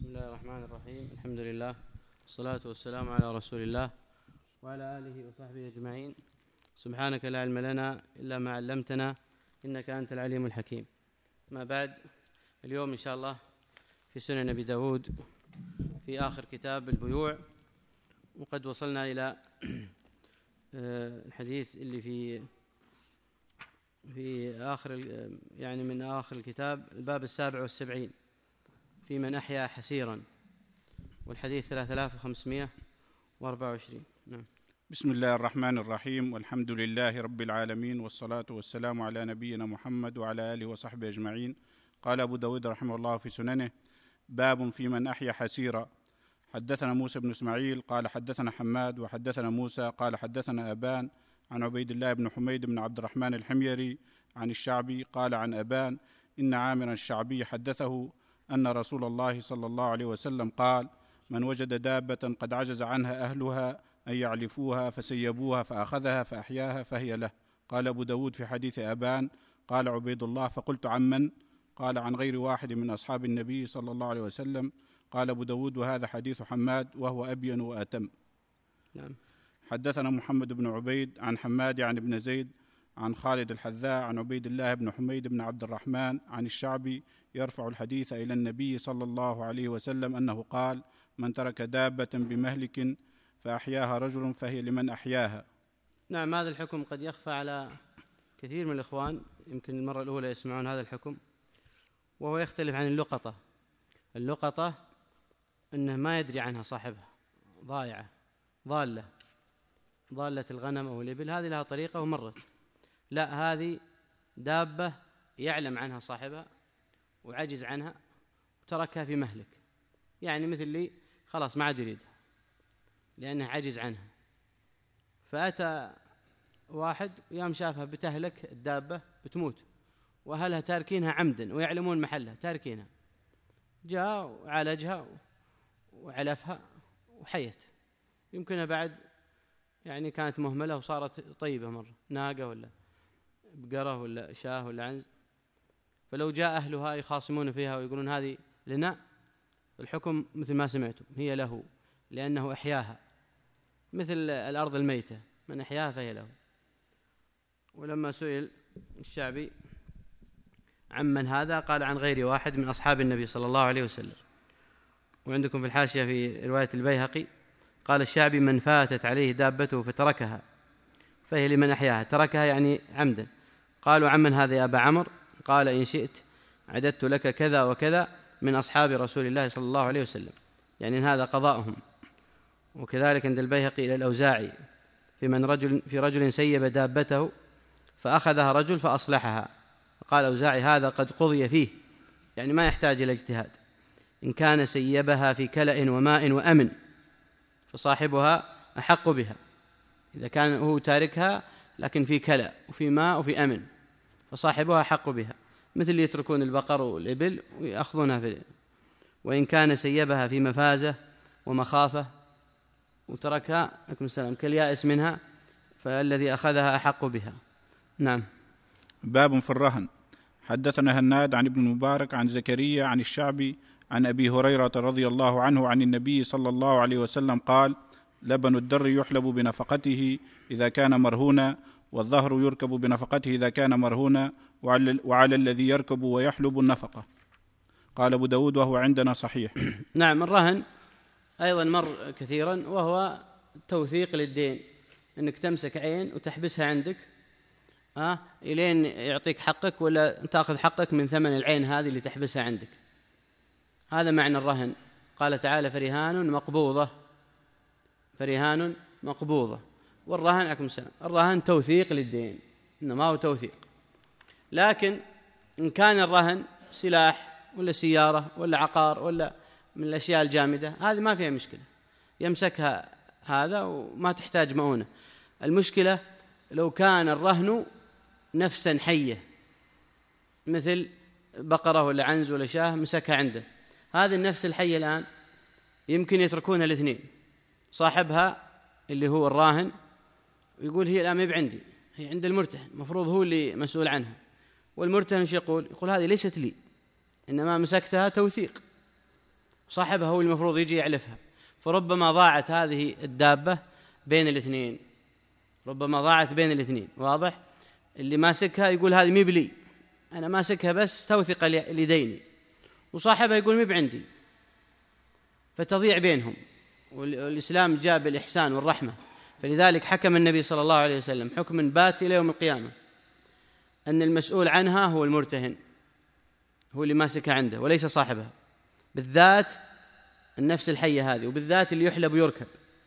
بسم الله الرحمن الرحيم. الحمد لله والصلاة والسلام على رسول الله وعلى آله وصحبه أجمعين. سبحانك لا علم لنا إلا ما علمتنا إنك أنت العليم الحكيم. ما بعد، اليوم إن شاء الله في سنن أبي داود في آخر كتاب البيوع، وقد وصلنا إلى الحديث اللي في آخر من آخر الكتاب، الباب 77 في من أحيا حسيرا، والحديث 3524. نعم. بسم الله الرحمن الرحيم، والحمد لله رب العالمين، والصلاة والسلام على نبينا محمد وعلى آله وصحبه أجمعين. قال أبو داود رحمه الله في سننه: باب في من أحيا حسيرا. حدثنا موسى بن إسماعيل قال حدثنا حماد وحدثنا موسى قال حدثنا أبان عن عبيد الله بن حميد بن عبد الرحمن الحميري عن الشعبي قال عن أبان إن عامرا الشعبي حدثه أن رسول الله صلى الله عليه وسلم قال: من وجد دابة قد عجز عنها أهلها أن يعلفوها فسيبوها فأخذها فأحياها فهي له. قال أبو داود في حديث أبان: قال عبيد الله: فقلت عمن؟ قال: عن غير واحد من أصحاب النبي صلى الله عليه وسلم. قال أبو داود: وهذا حديث حماد وهو أبين وأتم. نعم. حدثنا محمد بن عبيد عن حماد عن ابن زيد عن خالد الحذاء عن عبيد الله بن حميد بن عبد الرحمن عن الشعبي يرفع الحديث إلى النبي صلى الله عليه وسلم أنه قال: من ترك دابة بمهلك فأحياها رجل فهي لمن أحياها. نعم. هذا الحكم قد يخفى على كثير من الإخوان، يمكن المرة الأولى يسمعون هذا الحكم، وهو يختلف عن اللقطة. اللقطة أنه ما يدري عنها صاحبها، ضائعة، ضالة الغنم أو الإبل، هذه لها طريقة ومرت. لا، هذه دابة يعلم عنها صاحبها وعجز عنها وتركها في مهلك، يعني مثل لي خلاص ما عاد يريدها لأنه عجز عنها، فأتى واحد يوم شافها بتهلك، الدابة بتموت وأهلها تاركينها عمدا ويعلمون محلها تاركينها، جاء وعالجها وعلفها وحيت. يمكنها بعد يعني كانت مهملة وصارت طيبة مرة، ناقة ولا بقرة ولا شاه ولا عنز، فلو جاء أهلها يخاصمون فيها ويقولون هذه لنا، الحكم مثل ما سمعتم، هي له لأنه أحياها، مثل الأرض الميتة، من أحياها فهي له. ولما سئل الشعبي عمن هذا قال: عن غير واحد من أصحاب النبي صلى الله عليه وسلم. وعندكم في الحاشية في رواية البيهقي قال الشعبي: من فاتت عليه دابته فتركها فهي لمن أحياها. تركها يعني عمدا. قالوا: عمن هذا يا أبا عمرو؟ قال: إن شئت عددت لك كذا وكذا من أصحاب رسول الله صلى الله عليه وسلم، يعني إن هذا قضاؤهم. وكذلك عند البيهقي إلى الأوزاعي في رجل سيب دابته فأخذها رجل فأصلحها. قال الأوزاعي: هذا قد قضي فيه، يعني ما يحتاج إلى اجتهاد. إن كان سيبها في كلأ وماء وأمن فصاحبها أحق بها. إذا كان هو تاركها لكن في كلأ وفي ماء وفي أمن فصاحبها أحق بها، مثل يتركون البقر والإبل ويأخذونها وإن كان سيبها في مفازة ومخافة وتركها عليكم السلام كاليائس منها فالذي أخذها أحق بها. نعم. باب في الرهن. حدثنا هناد عن ابن المبارك عن زكريا عن الشعبي عن أبي هريرة رضي الله عنه عن النبي صلى الله عليه وسلم قال: لبن الدر يحلب بنفقته إذا كان مرهونا، والظهر يركب بنفقته إذا كان مرهونا، وعلى الذي يركب ويحلب النفقة. قال أبو داود: وهو عندنا صحيح. نعم. الرهن أيضا مر كثيرا، وهو توثيق للدين، أنك تمسك عين وتحبسها عندك إلين يعطيك حقك، ولا تأخذ حقك من ثمن العين هذه اللي تحبسها عندك. هذا معنى الرهن. قال تعالى: فرهان مقبوضة. والرهن عليكم السلام، الرهن توثيق للدين، إنما هو توثيق. لكن إن كان الرهن سلاح ولا سيارة ولا عقار ولا من الأشياء الجامدة، هذه ما فيها مشكلة، يمسكها هذا وما تحتاج مؤونة. المشكلة لو كان الرهن نفسا حية، مثل بقرة ولا عنز ولا شاه مسكها عنده، هذه النفس الحية الآن يمكن يتركونها الاثنين، صاحبها اللي هو الراهن ويقول هي الآن ما بعندي، هي عند المرتهن، مفروض هو اللي مسؤول عنها، والمرتهن يقول هذه ليست لي، إنما مسكتها توثيق، صاحبها هو المفروض يجي يعلفها، فربما ضاعت هذه الدابة بين الاثنين، ربما ضاعت بين الاثنين. واضح؟ اللي ماسكها يقول هذه مي بلي، أنا ماسكها بس توثق لديني، وصاحبها يقول مي بعندي، فتضيع بينهم. والإسلام جاء بالإحسان والرحمة، فلذلك حكم النبي صلى الله عليه وسلم حكم بات إلى يوم القيامة أن المسؤول عنها هو المرتهن، هو اللي ماسكها عنده وليس صاحبها، بالذات النفس الحية هذه، وبالذات اللي يحلب ويركب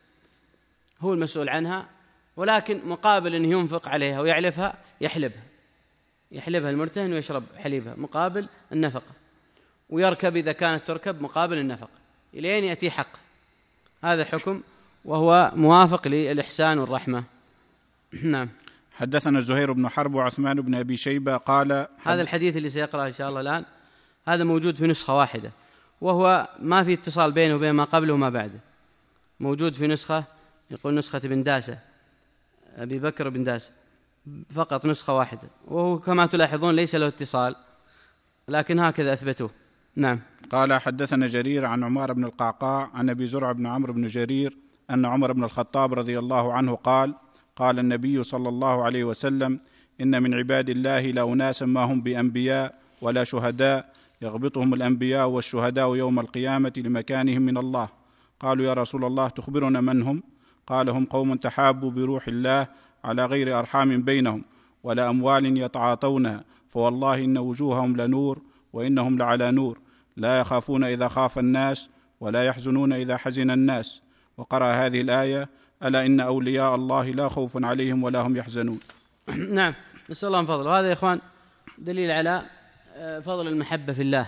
هو المسؤول عنها، ولكن مقابل أن ينفق عليها ويعلفها يحلبها المرتهن ويشرب حليبها مقابل النفقة، ويركب إذا كانت تركب مقابل النفقة إلين يأتي حقه. هذا حكم وهو موافق للإحسان والرحمة. نعم. حدثنا زهير بن حرب وعثمان بن أبي شيبة قال هذا الحديث اللي سيقرأه إن شاء الله الآن هذا موجود في نسخة واحدة، وهو ما في اتصال بينه وبين ما قبله وما بعده، موجود في نسخة يقول نسخة بن داسة أبي بكر بن داسة، فقط نسخة واحدة، وهو كما تلاحظون ليس له اتصال، لكن هكذا أثبتوه. نعم. قال حدثنا جرير عن عمار بن القعقاع عن أبي زرع بن عمرو بن جرير أن عمر بن الخطاب رضي الله عنه قال قال النبي صلى الله عليه وسلم إن من عباد الله لأناسا ما هم بأنبياء ولا شهداء يغبطهم الأنبياء والشهداء يوم القيامة لمكانهم من الله. قالوا يا رسول الله تخبرنا من هم؟ قال هم قوم تحابوا بروح الله على غير أرحام بينهم ولا أموال يتعاطونها، فوالله إن وجوههم لنور وإنهم لعلى نور، لا يخافون إذا خاف الناس ولا يحزنون إذا حزن الناس. وقرأ هذه الآية ألا إن أولياء الله لا خوف عليهم ولا هم يحزنون. نعم، نسأل الله من فضله. وهذا يا إخوان دليل على فضل المحبة في الله.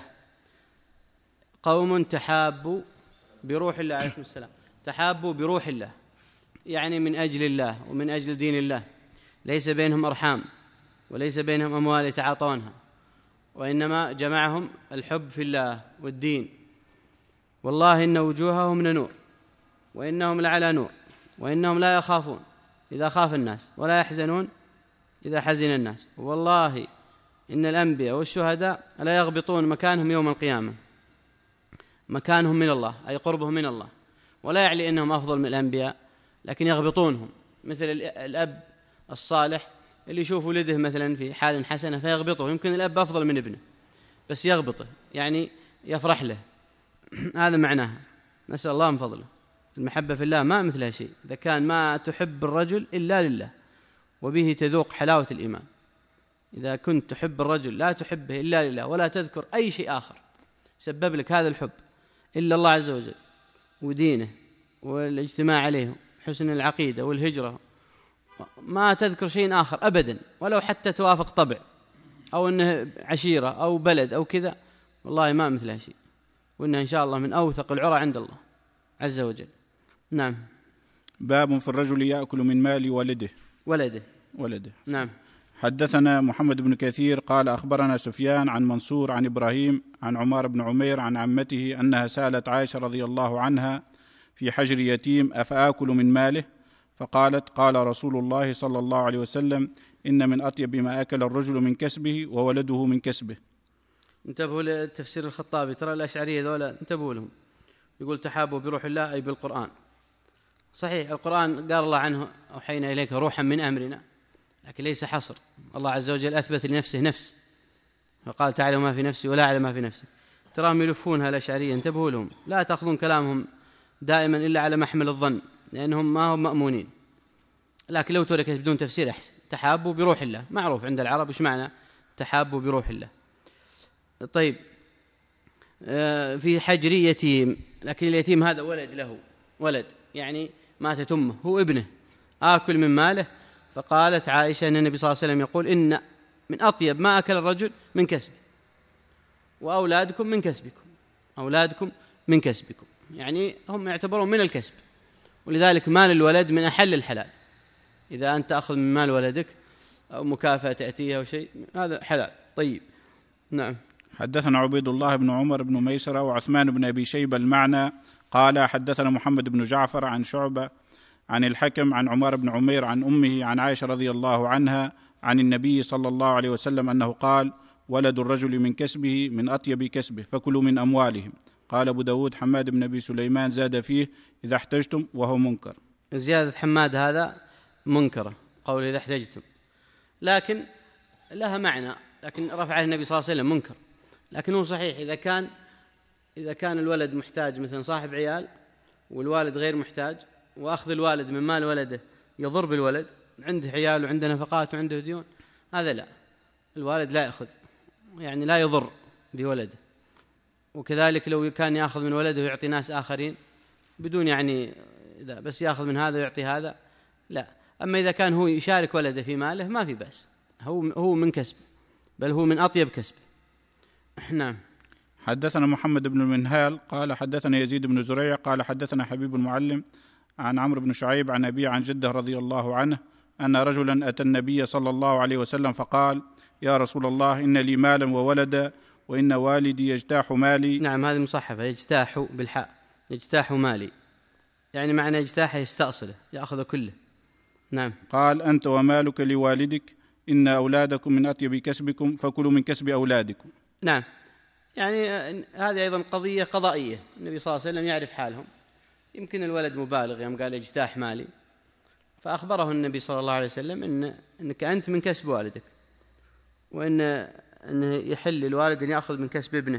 قوم تحابوا بروح الله، عليكم السلام، تحابوا بروح الله، يعني من أجل الله ومن أجل دين الله، ليس بينهم أرحام وليس بينهم أموال يتعاطونها، وإنما جمعهم الحب في الله والدين. والله إن وجوههم لنور وإنهم لعلى نور وإنهم لا يخافون إذا خاف الناس ولا يحزنون إذا حزن الناس. والله إن الأنبياء والشهداء لا يغبطون مكانهم يوم القيامة، مكانهم من الله أي قربهم من الله، ولا يعني أنهم أفضل من الأنبياء، لكن يغبطونهم، مثل الأب الصالح اللي يشوف ولده مثلا في حال حسنة فيغبطه، يمكن الأب أفضل من ابنه بس يغبطه، يعني يفرح له. هذا معناها. نسأل الله من فضله. المحبة في الله ما مثلها شيء، إذا كان ما تحب الرجل إلا لله وبه تذوق حلاوة الإيمان. إذا كنت تحب الرجل لا تحبه إلا لله ولا تذكر أي شيء آخر سبب لك هذا الحب إلا الله عز وجل ودينه والاجتماع عليه، حسن العقيدة والهجرة، ما تذكر شيء آخر أبدا، ولو حتى توافق طبع أو أنه عشيرة أو بلد أو كذا، والله ما مثلها شيء، وإنها إن شاء الله من أوثق العرى عند الله عز وجل. نعم. باب في الرجل يأكل من مال ولده. نعم. حدثنا محمد بن كثير قال أخبرنا سفيان عن منصور عن إبراهيم عن عمار بن عمير عن عمته أنها سألت عائشة رضي الله عنها في حجر يتيم أفآكل من ماله؟ فقالت قال رسول الله صلى الله عليه وسلم إن من أطيب ما أكل الرجل من كسبه وولده من كسبه. انتبهوا لتفسير الخطابي، ترى الأشعرية ذولا انتبهوا لهم، يقول تحابوا بروح الله أي بالقرآن. صحيح القرآن قال الله عنه أوحينا إليك روحا من أمرنا، لكن ليس حصر، الله عز وجل أثبت لنفسه نفس، فقال تعالوا ما في نفسي ولا أعلم ما في نفسك. تراهم يلفونها الأشعرية، انتبهوا لهم، لا تأخذون كلامهم دائما إلا على محمل الظن، لأنهم ما هم مأمونين، لكن لو تركت بدون تفسير أحسن. تحابوا بروح الله معروف عند العرب، وش معنى تحابوا بروح الله؟ طيب، في حجر يتيم، لكن اليتيم هذا ولد له، ولد يعني ماتت أمه، هو ابنه، آكل من ماله. فقالت عائشة أن النبي صلى الله عليه وسلم يقول إن من أطيب ما أكل الرجل من كسبه، وأولادكم من كسبكم، أولادكم من كسبكم، يعني هم يعتبرون من الكسب، ولذلك مال الولد من أحل الحلال. إذا أنت أخذ من مال ولدك أو مكافأة تأتيه أو شيء، هذا حلال. طيب. نعم. حدثنا عبيد الله بن عمر بن ميسرة وعثمان بن أبي شيبة المعنى قال حدثنا محمد بن جعفر عن شعبة عن الحكم عن عمار بن عمير عن أمه عن عائشة رضي الله عنها عن النبي صلى الله عليه وسلم أنه قال ولد الرجل من كسبه من أطيب كسبه فكلوا من أموالهم قال أبو داود حماد بن أبي سليمان زاد فيه إذا احتجتم، وهو منكر. زيادة حماد هذا منكرة، قول إذا احتجتم، لكن لها معنى، لكن رفع النبي صلى الله عليه وسلم منكر. لكن هو صحيح إذا كان الولد محتاج، مثلا صاحب عيال والوالد غير محتاج، وأخذ الوالد من مال ولده يضر بالولد، عنده عيال وعنده نفقات وعنده ديون، هذا لا، الوالد لا يأخذ، يعني لا يضر بولده. وكذلك لو كان يأخذ من ولده ويعطي ناس آخرين بدون، يعني إذا بس يأخذ من هذا ويعطي هذا لا. أما إذا كان هو يشارك ولده في ماله ما في بأس، هو من كسبه، بل هو من أطيب كسبه. نعم. حدثنا محمد بن المنهال قال حدثنا يزيد بن زريع قال حدثنا حبيب المعلم عن عمرو بن شعيب عن أبيه عن جده رضي الله عنه أن رجلا أتى النبي صلى الله عليه وسلم فقال: يا رسول الله، إن لي مالا وولدا، وإن والدي يجتاح مالي. نعم، هذه مصحفة، يجتاح بالحاء، يجتاح مالي، يعني معنى يجتاح يستأصله، يأخذ كله. نعم. قال: أنت ومالك لوالدك، إن أولادكم من أطيب كسبكم، فكلوا من كسب أولادكم. نعم، يعني هذه أيضا قضية قضائية، النبي صلى الله عليه وسلم يعرف حالهم، يمكن الولد مبالغ يوم قال يجتاح مالي، فأخبره النبي صلى الله عليه وسلم إنك أنت من كسب والدك، وإنه يحل الوالد أن يأخذ من كسب ابنه،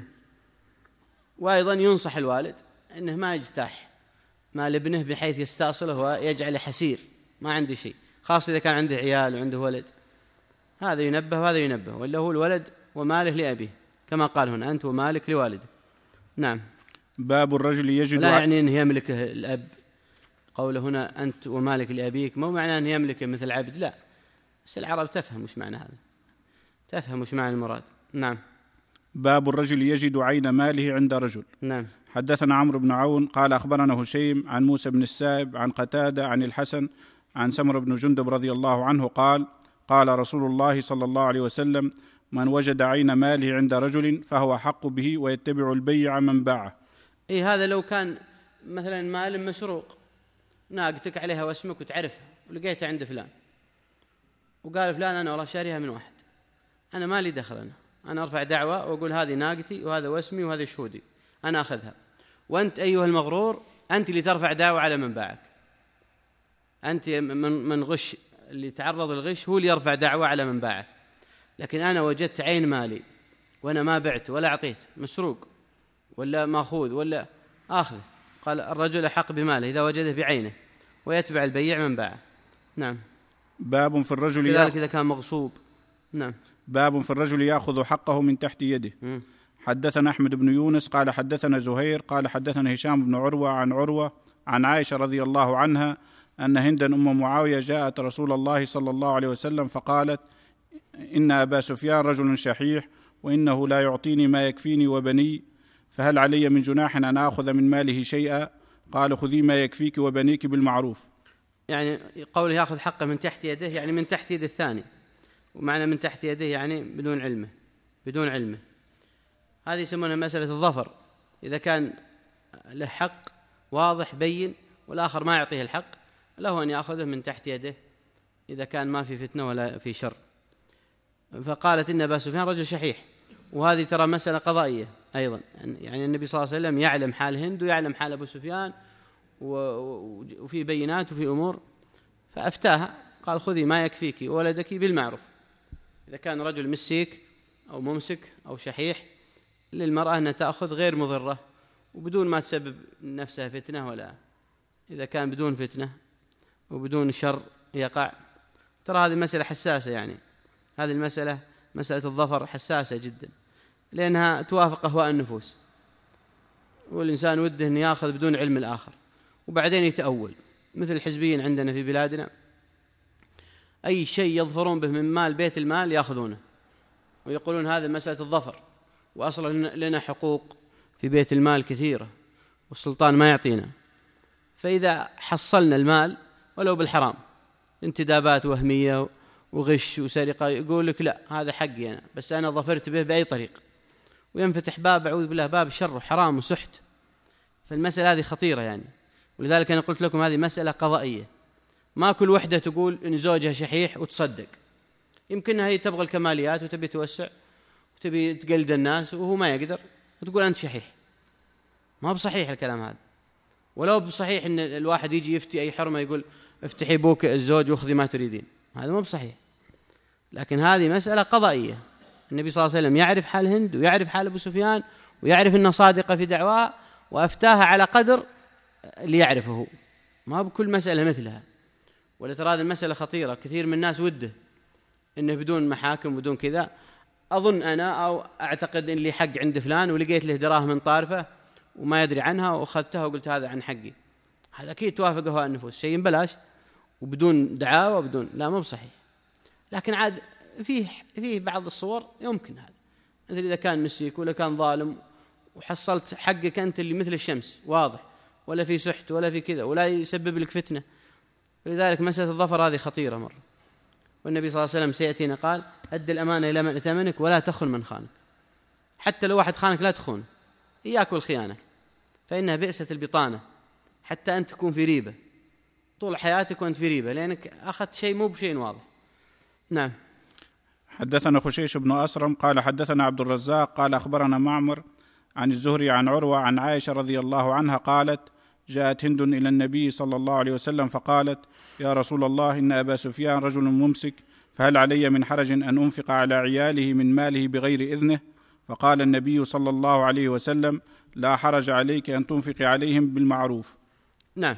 وأيضا ينصح الوالد أنه ما يجتاح مال ابنه بحيث يستأصله ويجعله حسير ما عنده شيء، خاصة إذا كان عنده عيال وعنده ولد، هذا ينبه وهذا ينبه، ولا هو الولد وماله لأبيه كما قال هنا: أنت ومالك لوالده. نعم. باب الرجل يجد، لا يعني أنه يملكه الأب، قوله هنا أنت ومالك لأبيك مو معناه أنه يملكه مثل عبد، لا، بس العرب تفهم وش معنى هذا، تفهم وش معنى المراد. نعم. باب الرجل يجد عين ماله عند رجل. نعم. حدثنا عمرو بن عون قال أخبرنا هشيم عن موسى بن السائب عن قتادة عن الحسن عن سمر بن جندب رضي الله عنه قال: قال رسول الله صلى الله عليه وسلم: من وجد عين ماله عند رجل فهو حق به، ويتبع البيع من باعه. هذا لو كان مثلا مال مسروق، ناقتك عليها واسمك وتعرفها ولقيتها عند فلان، وقال فلان أنا والله شاريها من واحد، أنا ما لي دخل، أنا أرفع دعوة وأقول هذه ناقتي وهذا واسمي وهذا شهودي، أنا أخذها، وأنت أيها المغرور أنت اللي ترفع دعوة على من باعك، أنت من غش، اللي تعرض للغش هو اللي يرفع دعوة على من باعه. لكن أنا وجدت عين مالي وأنا ما بعت ولا أعطيت، مسروق ولا ماخوذ ولا آخذه، قال الرجل أحق بماله إذا وجده بعينه، ويتبع البيع من باعه. نعم. باب في الرجل كذلك إذا كان مغصوب. نعم. باب في الرجل يأخذ حقه من تحت يده. حدثنا أحمد بن يونس قال حدثنا زهير قال حدثنا هشام بن عروة عن عائشة رضي الله عنها أن هندا أم معاوية جاءت رسول الله صلى الله عليه وسلم فقالت: إن أبا سفيان رجل شحيح، وإنه لا يعطيني ما يكفيني وبني، فهل علي من جناح أن آخذ من ماله شيئا؟ قال: خذي ما يكفيك وبنيك بالمعروف. يعني قوله يأخذ حقه من تحت يده، يعني من تحت يد الثاني، ومعنى من تحت يده يعني بدون علمه. هذه يسمونها مسألة الظفر، إذا كان له حق واضح بين والآخر ما يعطيه الحق، له أن يأخذه من تحت يده إذا كان ما في فتنة ولا في شر. فقالت إن أبا سفيان رجل شحيح، وهذه ترى مسألة قضائية أيضا، يعني النبي صلى الله عليه وسلم يعلم حال هند ويعلم حال أبو سفيان، وفي بينات وفي أمور، فأفتاها قال: خذي ما يكفيك وولدك بالمعروف. إذا كان رجل مسيك أو ممسك أو شحيح، للمرأة أن تأخذ غير مضرة وبدون ما تسبب نفسها فتنة، ولا إذا كان بدون فتنة وبدون شر يقع. ترى هذه مسألة حساسة، يعني هذه المسألة مسألة الظفر حساسة جدا، لأنها توافق أهواء النفوس، والإنسان وده أن يأخذ بدون علم الآخر وبعدين يتأول، مثل الحزبيين عندنا في بلادنا، أي شيء يظفرون به من مال بيت المال يأخذونه ويقولون هذا مسألة الظفر، وأصلا لنا حقوق في بيت المال كثيرة والسلطان ما يعطينا. فإذا حصلنا المال ولو بالحرام، انتدابات وهمية وغش وسرقة، يقول لك لا هذا حقي أنا، بس أنا ظفرت به بأي طريق، وينفتح باب أعوذ بالله باب الشر وحرام وسحت. فالمسألة هذه خطيرة يعني، ولذلك أنا قلت لكم هذه مسألة قضائية، ما كل وحدة تقول إن زوجها شحيح وتصدق، يمكنها هي تبغى الكماليات وتبي توسع وتبي تقلد الناس وهو ما يقدر، وتقول أنت شحيح. ما هو بصحيح الكلام هذا. ولو بصحيح أن الواحد يجي يفتي أي حرمة يقول افتحي أبوك الزوج واخذي ما تريدين، هذا مو بصحيح. لكن هذه مسألة قضائية. النبي صلى الله عليه وسلم يعرف حال هند ويعرف حال أبو سفيان ويعرف أنها صادقة في دعواها، وأفتاها على قدر اللي يعرفه، ما بكل مسألة مثلها. ولترى هذه المسألة خطيرة، كثير من الناس وده إنه بدون محاكم بدون كذا. أظن أنا أو أعتقد إن لي حق عند فلان ولقيت له دراهم من طارفة وما يدري عنها وأخذتها وقلت هذا عن حقي، هذا أكيد توافق هواء النفوس، شيء بلاش وبدون دعاوى وبدون، لا مو بصحيح. لكن عاد فيه بعض الصور يمكن هذا، مثل إذا كان مسيك ولا كان ظالم وحصلت حقك أنت اللي مثل الشمس واضح، ولا في سحت ولا في كذا ولا يسبب لك فتنة. ولذلك مسألة الظفر هذه خطيرة مرة. والنبي صلى الله عليه وسلم سيأتينا قال أد الأمانة إلى من ائتمنك ولا تخن من خانك. حتى لو واحد خانك لا تخون، إياك والخيانة، فإنها بئسة البطانة. حتى أنت تكون في ريبة طول حياتك وأنت في ريبة لأنك أخذت شيء مو بشيء واضح. نعم. حدثنا خشيش بن أسرم قال حدثنا عبد الرزاق قال أخبرنا معمر عن الزهري عن عروة عن عائشة رضي الله عنها قالت جاءت هند إلى النبي صلى الله عليه وسلم فقالت يا رسول الله إن أبا سفيان رجل ممسك، فهل علي من حرج أن أنفق على عياله من ماله بغير إذنه؟ فقال النبي صلى الله عليه وسلم لا حرج عليك أن تنفق عليهم بالمعروف. نعم.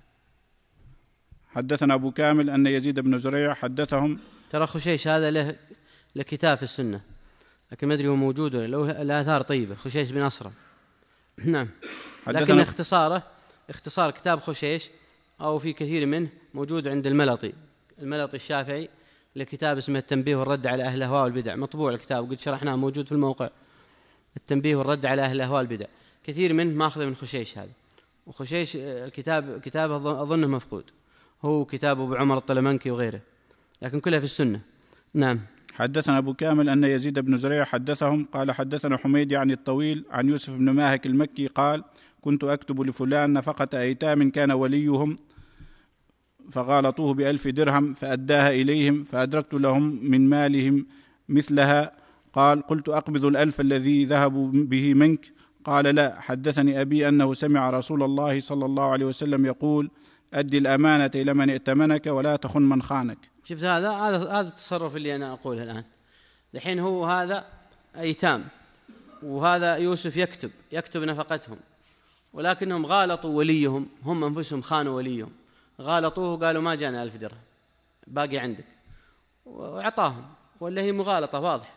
حدثنا أبو كامل أن يزيد بن زريع حدثهم. ترى خشيش هذا له كتاب في السنة لكن ما أدري هو موجود ولا له الآثار طيبة، خشيش بن أسرم. نعم. لكن اختصار كتاب خشيش أو في كثير منه موجود عند الملطي الشافعي لكتاب اسمه التنبيه والرد على أهل الأهواء والبدع، مطبوع الكتاب قد شرحناه موجود في الموقع، التنبيه والرد على أهل الأهواء والبدع، كثير منه ماخذ من خشيش هذا. وخشيش كتابه أظنه مفقود، هو كتاب أبو عمر الطلمنكي وغيره، لكن كلها في السنة. نعم. حدثنا أبو كامل أن يزيد بن زريع حدثهم قال حدثنا حميد يعني الطويل عن يوسف بن ماهك المكي قال كنت أكتب لفلان نفقة أيتام كان وليهم فغالطوه ب1000 درهم فأداها إليهم فأدركت لهم من مالهم مثلها. قال قلت أقبض 1000 الذي ذهبوا به منك؟ قال لا. حدثني أبي أنه سمع رسول الله صلى الله عليه وسلم يقول أدي الأمانة إلى من ائتمنك ولا تخن من خانك. شفت هذا التصرف اللي أنا أقوله الآن. الحين هو هذا أيتام وهذا يوسف يكتب نفقتهم، ولكنهم غالطوا وليهم، هم أنفسهم خانوا وليهم، غالطوه قالوا ما جانا 1000 درهم باقي عندك وأعطاهم، ولا هي مغالطة واضح.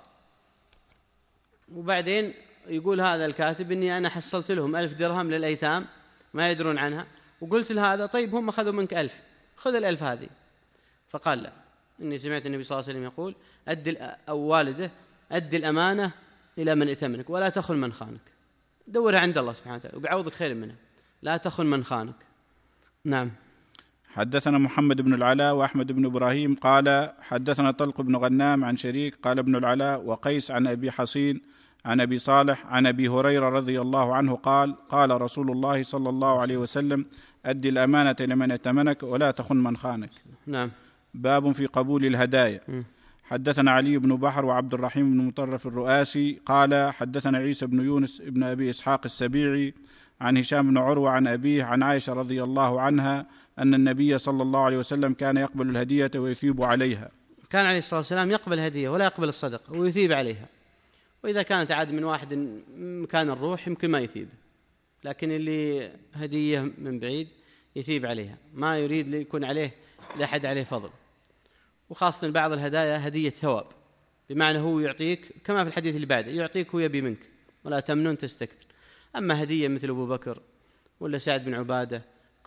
وبعدين يقول هذا الكاتب إني أنا حصلت لهم 1000 درهم للأيتام ما يدرون عنها، وقلت لهذا طيب هم أخذوا منك 1000 خذ 1000 هذه. فقال لا، إني سمعت النبي صلى الله عليه وسلم يقول والده أدي الأمانة إلى من ائتمنك ولا تخن من خانك. دورها عند الله سبحانه وتعالى وبيعوضك خير منها، لا تخن من خانك. نعم. حدثنا محمد بن العلاء وأحمد بن إبراهيم قال حدثنا طلق بن غنام عن شريك قال ابن العلاء وقيس عن أبي حصين عن أبي صالح عن أبي هريرة رضي الله عنه قال قال رسول الله صلى الله عليه وسلم أدي الأمانة لمن ائتمنك ولا تخن من خانك. نعم. باب في قبول الهدايا. حدثنا علي بن بحر وعبد الرحيم بن مطرف الرؤاسي قال حدثنا عيسى بن يونس بن أبي إسحاق السبيعي عن هشام بن عروة عن أبيه عن عائشة رضي الله عنها أن النبي صلى الله عليه وسلم كان يقبل الهدية ويثيب عليها. كان عليه الصلاة والسلام يقبل الهدية ولا يقبل الصدقة ويثيب عليها، وإذا كانت عاد من واحد مكان الروح يمكن ما يثيب، لكن اللي هدية من بعيد يثيب عليها، ما يريد ليكون عليه لأحد عليه فضل. وخاصة بعض الهدايا هدية ثواب، بمعنى هو يعطيك كما في الحديث اللي بعده يعطيك ويبي منك ولا تمنن تستكثر. أما هدية مثل أبو بكر ولا سعد بن عبادة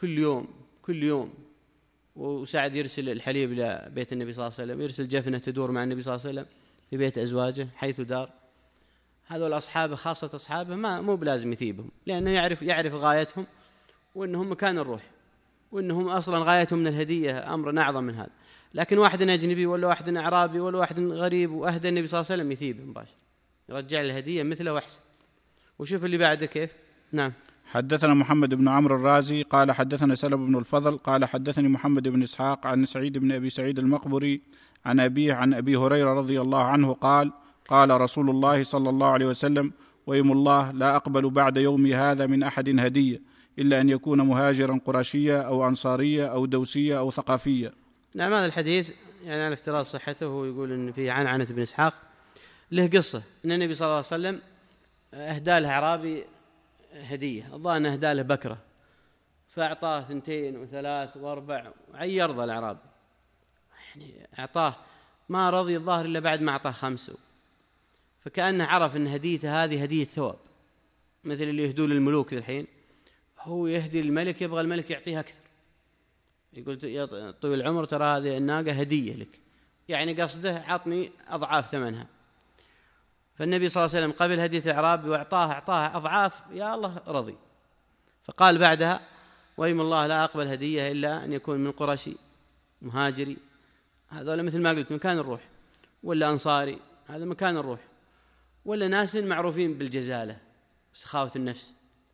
كل يوم وسعد يرسل الحليب إلى بيت النبي صلى الله عليه وسلم، يرسل جفنة تدور مع النبي صلى الله عليه وسلم في بيت أزواجه حيث دار، هذول أصحابه خاصة أصحابه مو بلازم يثيبهم، لأنه يعرف غايتهم وأنهم مكان الروح، وأنهم أصلا غايتهم من الهدية أمر أعظم من هذا. لكن واحد أجنبي ولا واحد أعرابي ولا واحد غريب وأهدى النبي صلى الله عليه وسلم يثيبه مباشر، يرجع الهدية مثله وأحسن. وشوف اللي بعده كيف. نعم. حدثنا محمد بن عمرو الرازي قال حدثنا سلم بن الفضل قال حدثني محمد بن إسحاق عن سعيد بن أبي سعيد المقبري عن أبيه عن أبي هريرة رضي الله عنه قال قال رسول الله صلى الله عليه وسلم ويم الله لا أقبل بعد يومي هذا من أحد هدية إلا أن يكون مهاجرا قرشيا أو أنصاريا أو دوسيا أو ثقافيا. نعم، هذا الحديث يعني على افتراض صحته هو يقول إن فيه عنعنة بن إسحاق له قصة أن النبي صلى الله عليه وسلم أهدى له أعرابي هدية، الظاهر أنه أهدى له بكرة، فأعطاه 2 و3 و4 وعي يرضى الأعرابي، يعني أعطاه ما رضي الظاهر إلا بعد ما أعطاه 5، فكأنه عرف أن هديته هذه هدية ثواب، مثل اللي يهدوا للملوك الحين، هو يهدي الملك يبغى الملك يعطيه أكثر، يقول يا طويل العمر ترى هذه الناقة هدية لك، يعني قصده عطني أضعاف ثمنها. فالنبي صلى الله عليه وسلم قبل هدية الأعرابي وأعطاه أضعاف، يا الله رضي. فقال بعدها ويم الله لا أقبل هدية إلا أن يكون من قرشي مهاجري، هذول مثل ما قلت مكان الروح، ولا أنصاري هذا مكان الروح، ولا ناس معروفين بالجزالة سخاوة النفس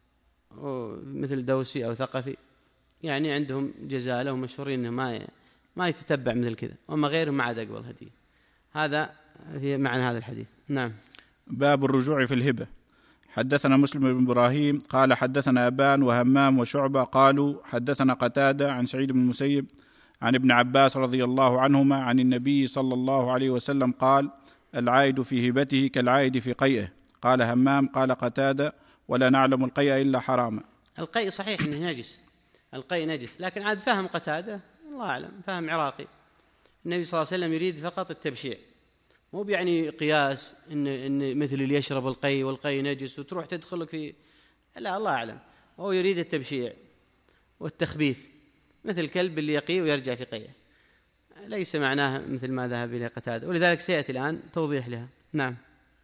مثل دوسي أو ثقفي، يعني عندهم جزالة ومشهورين إنه ما يتتبع مثل كذا، وما غيرهم ما عاد أقبل هدية. هذا هي معنى هذا الحديث. نعم. باب الرجوع في الهبة. حدثنا مسلم بن إبراهيم قال حدثنا أبان وهمام وشعبة قالوا حدثنا قتادة عن سعيد بن المسيب عن ابن عباس رضي الله عنهما عن النبي صلى الله عليه وسلم قال العائد في هبته كالعائد في قيئه. قال همام قال قتادة ولا نعلم القيء إلا حراما. القيء صحيح أنه نجس، القيء نجس، لكن عاد فهم قتادة الله أعلم فهم عراقي، النبي صلى الله عليه وسلم يريد فقط التبشيع، مو يعني قياس إن مثل اللي يشرب القيء والقيء نجس وتروح تدخلك في، لا الله أعلم، هو يريد التبشيع والتخبيث، مثل الكلب اللي يقي ويرجع في قيئه، ليس معناه مثل ما ذهب إلى قتادة، ولذلك سيأتي الآن توضيح لها. نعم.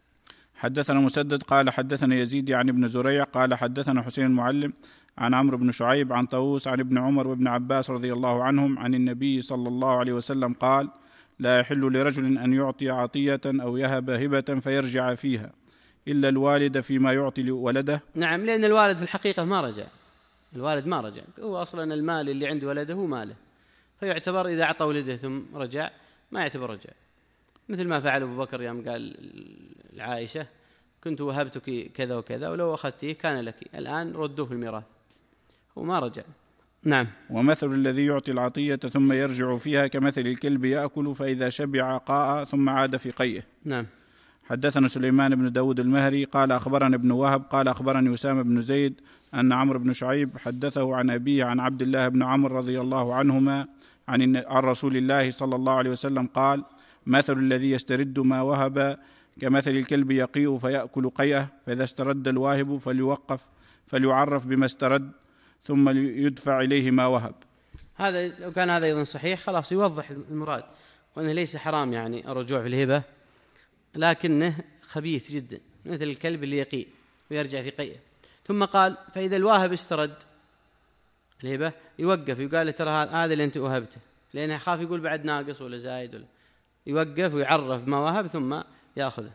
حدثنا مسدد قال حدثنا يزيد عن ابن زريع قال حدثنا حسين المعلم عن عمرو بن شعيب عن طاووس عن ابن عمر وابن عباس رضي الله عنهم عن النبي صلى الله عليه وسلم قال لا يحل لرجل أن يعطي عطية أو يهب هبة فيرجع فيها إلا الوالد فيما يعطي ولده. نعم، لأن الوالد في الحقيقة ما رجع، الوالد ما رجع، هو أصلا المال اللي عند ولده هو ماله، فيعتبر إذا أعطى ولده ثم رجع ما يعتبر رجع، مثل ما فعل أبو بكر يوم قال لعائشة كنت وهبتك كذا وكذا ولو أخذتيه كان لك، الآن ردوه في الميراث، هو ما رجع. نعم. ومثل الذي يعطي العطية ثم يرجع فيها كمثل الكلب يأكل فإذا شبع قاء ثم عاد في قيئه. نعم. حدثنا سليمان بن داود المهري قال أخبرنا ابن وهب قال أخبرني أسامة بن زيد أن عمرو بن شعيب حدثه عن أبيه عن عبد الله بن عمرو رضي الله عنهما عن رسول الله صلى الله عليه وسلم قال مثل الذي يسترد ما وهب كمثل الكلب يقيء فيأكل قيئه فإذا استرد الواهب فليعرف بما استرد ثم يدفع إليه ما وهب. هذا لو كان هذا أيضا صحيح خلاص يوضح المراد، وأنه ليس حرام يعني الرجوع في الهبة، لكنه خبيث جدا مثل الكلب اللي يقيء ويرجع في قيئه. ثم قال فإذا الواهب استرد الهبة يوقف يقال ترى هذا اللي أنت وهبته، لأنه خاف يقول بعد ناقص ولا زايد ولا، يوقف ويعرف ما وهب ثم يأخذه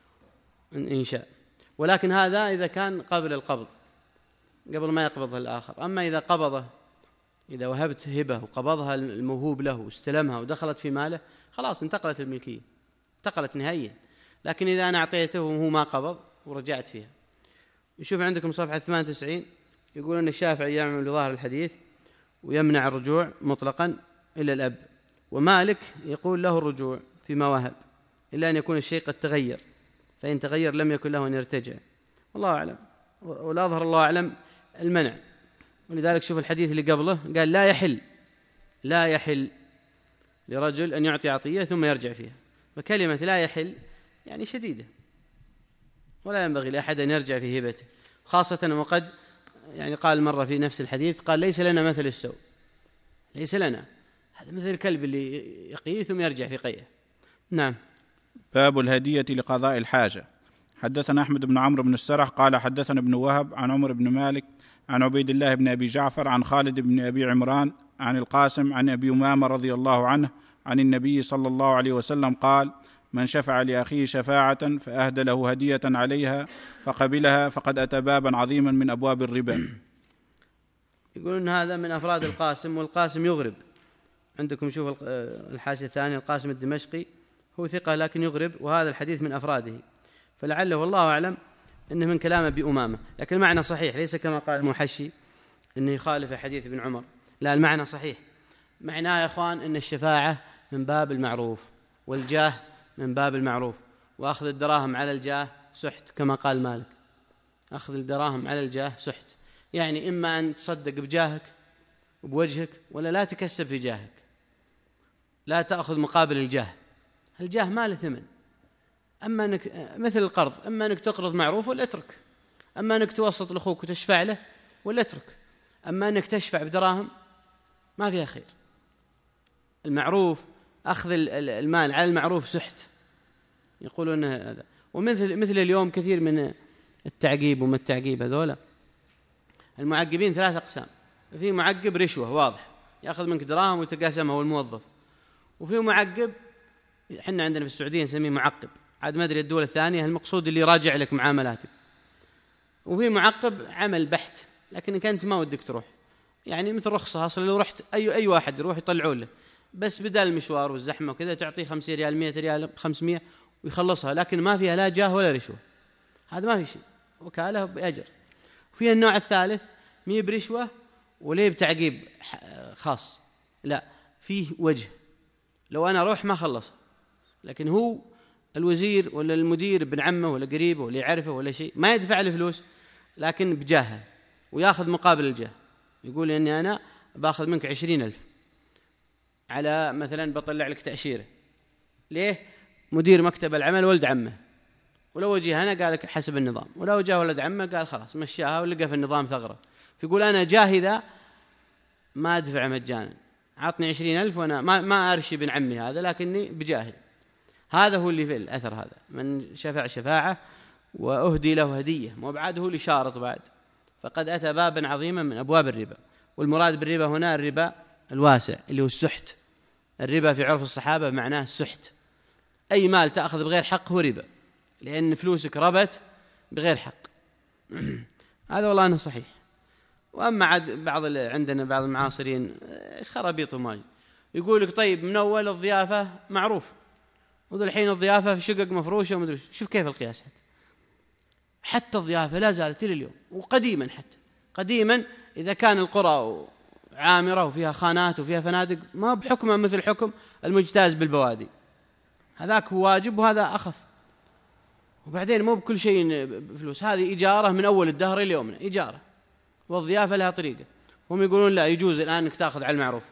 إن شاء. ولكن هذا إذا كان قبل القبض، قبل ما يقبضها الآخر. أما إذا قبضه، إذا وهبت هبة وقبضها الموهوب له واستلمها ودخلت في ماله خلاص انتقلت الملكية، انتقلت نهائيا. لكن إذا أنا أعطيته وهو ما قبض ورجعت فيها، يشوف عندكم صفحة 98 يقول أن الشافعي يعمل بظاهر الحديث ويمنع الرجوع مطلقا إلا الأب، ومالك يقول له الرجوع فيما وهب إلا أن يكون الشيء قد تغير، فإن تغير لم يكن له أن يرتجع، والله أعلم. ولا أظهر الله أعلم المنع، ولذلك شوف الحديث اللي قبله قال لا يحل لرجل أن يعطي عطية ثم يرجع فيها، فكلمة لا يحل يعني شديدة، ولا ينبغي لأحد أن يرجع في هبته، خاصة وقد يعني قال مرة في نفس الحديث قال ليس لنا مثل السوء، ليس لنا، هذا مثل الكلب اللي يقيه ثم يرجع في قيئه. نعم. باب الهدية لقضاء الحاجة. حدثنا أحمد بن عمرو بن السرح قال حدثنا ابن وهب عن عمر بن مالك عن عبيد الله بن أبي جعفر عن خالد بن أبي عمران عن القاسم عن أبي أمامة رضي الله عنه عن النبي صلى الله عليه وسلم قال من شفع لأخيه شفاعة فأهدى له هدية عليها فقبلها فقد أتى بابا عظيما من أبواب الربا. يقولون هذا من أفراد القاسم، والقاسم يغرب، عندكم شوف الحاشية الثانية القاسم الدمشقي هو ثقة لكن يغرب، وهذا الحديث من أفراده، فلعله والله أعلم إنه من كلام أبي أمامة، لكن المعنى صحيح، ليس كما قال المحشي إنه يخالف حديث ابن عمر، لا، المعنى صحيح. معناه يا أخوان إن الشفاعة من باب المعروف، والجاه من باب المعروف، وأخذ الدراهم على الجاه سحت كما قال مالك، أخذ الدراهم على الجاه سحت، يعني إما أن تصدق بجاهك وبوجهك ولا لا تكسب في جاهك، لا تأخذ مقابل الجاه. الجاه ما له ثمن، أما أنك مثل القرض، أما أنك تقرض معروف ولا اترك، أما أنك توسط لأخوك وتشفع له ولا اترك، أما أنك تشفع بدراهم ما فيها خير. المعروف أخذ المال على المعروف سحت، يقولون هذا. ومثل اليوم كثير من التعقيب وما التعقيب هذولا، المعقبين 3 أقسام. في معقب رشوة واضح، يأخذ منك دراهم ويتقاسمها هو الموظف، وفي معقب حنا عندنا في السعودية نسميه معقب، عاد ما أدري الدول الثانية، المقصود اللي يراجع لك معاملاتك. وفي معقب عمل بحت، لكن إنك أنت ما ودك تروح، يعني مثل رخصة أصلا، لو رحت أي واحد يروح يطلعون له، بس بدل المشوار والزحمة وكذا تعطيه 50 ريال 100 ريال 500 ويخلصها، لكن ما فيها لا جاه ولا رشوة، هذا ما في شيء، وكالة بأجر. وفي النوع الثالث مي برشوة وليه بتعقيب خاص، لا، فيه وجه، لو أنا أروح ما خلص، لكن هو الوزير ولا المدير ابن عمه ولا قريبه ولا يعرفه ولا شيء، ما يدفع له فلوس لكن بجاهه، وياخذ مقابل الجاه، يقول إني أنا باخذ منك 20,000 على مثلا بطلع لك تأشيرة، ليه؟ مدير مكتب العمل ولد عمه، ولو وجه أنا قال لك حسب النظام، ولو جاء ولد عمه قال خلاص مشاها ولقى في النظام ثغرة، فيقول أنا جاهذا ما أدفع مجانا، عطني 20,000 وأنا ما أرشي ابن عمي هذا، لكني بجاهل. هذا هو اللي في الأثر، هذا من شفع شفاعة وأهدي له هدية، مو بعد هو اللي شارط بعد، فقد أتى بابا عظيما من أبواب الربا. والمراد بالربا هنا الربا الواسع اللي هو السحت. الربا في عرف الصحابة معناه السحت، أي مال تأخذ بغير حق هو ربا، لأن فلوسك ربت بغير حق. هذا والله أنه صحيح. وأما عاد عندنا بعض المعاصرين خرابيط وماجد، يقول لك طيب من أول الضيافة معروف، وذو الحين الضيافة في شقق مفروشة ومدري شوف كيف القياس، حتى الضيافة لا زالت إلى اليوم، وقديما حتى قديما إذا كان القرى عامرة وفيها خانات وفيها فنادق ما بحكمها مثل حكم المجتاز بالبوادي، هذاك هو واجب وهذا أخف. وبعدين مو بكل شيء بفلوس، هذه إجارة من أول الدهر إلى يومنا إجارة، والضيافة لها طريقة. هم يقولون لا، يجوز الآن أنك تأخذ على المعروف،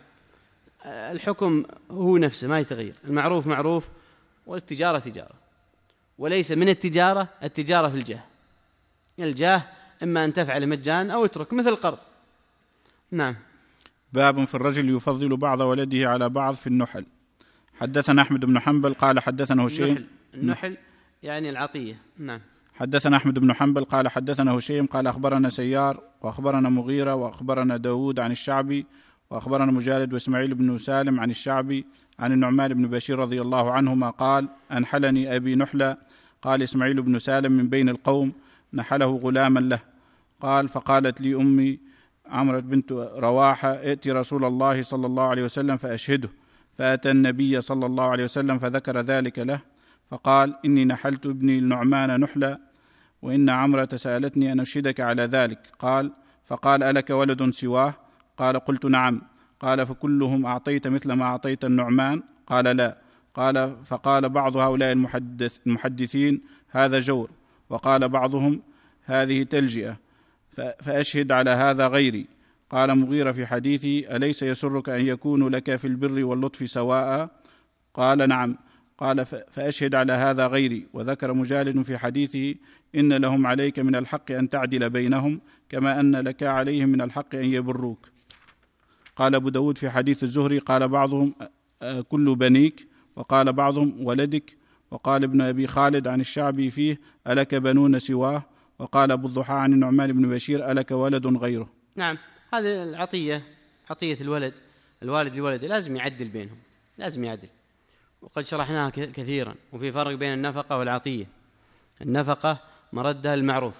الحكم هو نفسه ما يتغير، المعروف معروف والتجارة تجارة، وليس من التجارة في الجاه. الجاه إما أن تفعل مجانا أو اترك مثل القرض. نعم. باب في الرجل يفضل بعض ولده على بعض في النحل. حدثنا أحمد بن حنبل قال حدثنا هشيم. النحل يعني العطية. نعم. حدثنا أحمد بن حنبل قال حدثنا هشيم قال أخبرنا سيار وأخبرنا مغيرة وأخبرنا داود عن الشعبي وأخبرنا مجالد وإسماعيل بن سالم عن الشعبي عن النعمان بن بشير رضي الله عنهما قال أنحلني أبي نحلة. قال إسماعيل بن سالم من بين القوم نحله غلاما له. قال فقالت لي أمي عمرة بنت رواحة ائتي رسول الله صلى الله عليه وسلم فأشهده، فأتى النبي صلى الله عليه وسلم فذكر ذلك له، فقال إني نحلت ابني النعمان نحلا، وإن عمرة سألتني أن أشهدك على ذلك. قال فقال ألك ولد سواه؟ قال قلت نعم. قال فكلهم أعطيت مثل ما أعطيت النعمان؟ قال لا. قال فقال بعض هؤلاء المحدثين هذا جور، وقال بعضهم هذه تلجئة، فأشهد على هذا غيري. قال مغيرة في حديثه أليس يسرك أن يكون لك في البر واللطف سواء؟ قال نعم. قال فأشهد على هذا غيري. وذكر مجالد في حديثه إن لهم عليك من الحق أن تعدل بينهم كما أن لك عليهم من الحق أن يبروك. قال أبو داود في حديث الزهري قال بعضهم كل بنيك، وقال بعضهم ولدك. وقال ابن أبي خالد عن الشعبي فيه ألك بنون سواه؟ وقال أبو الضحى عن النعمان بن بشير ألك ولد غيره؟ نعم. هذه العطية، عطية الولد، الوالد لولده لازم يعدل بينهم، لازم يعدل، وقد شرحناها كثيرا. وفي فرق بين النفقة والعطية. النفقة مردها المعروف،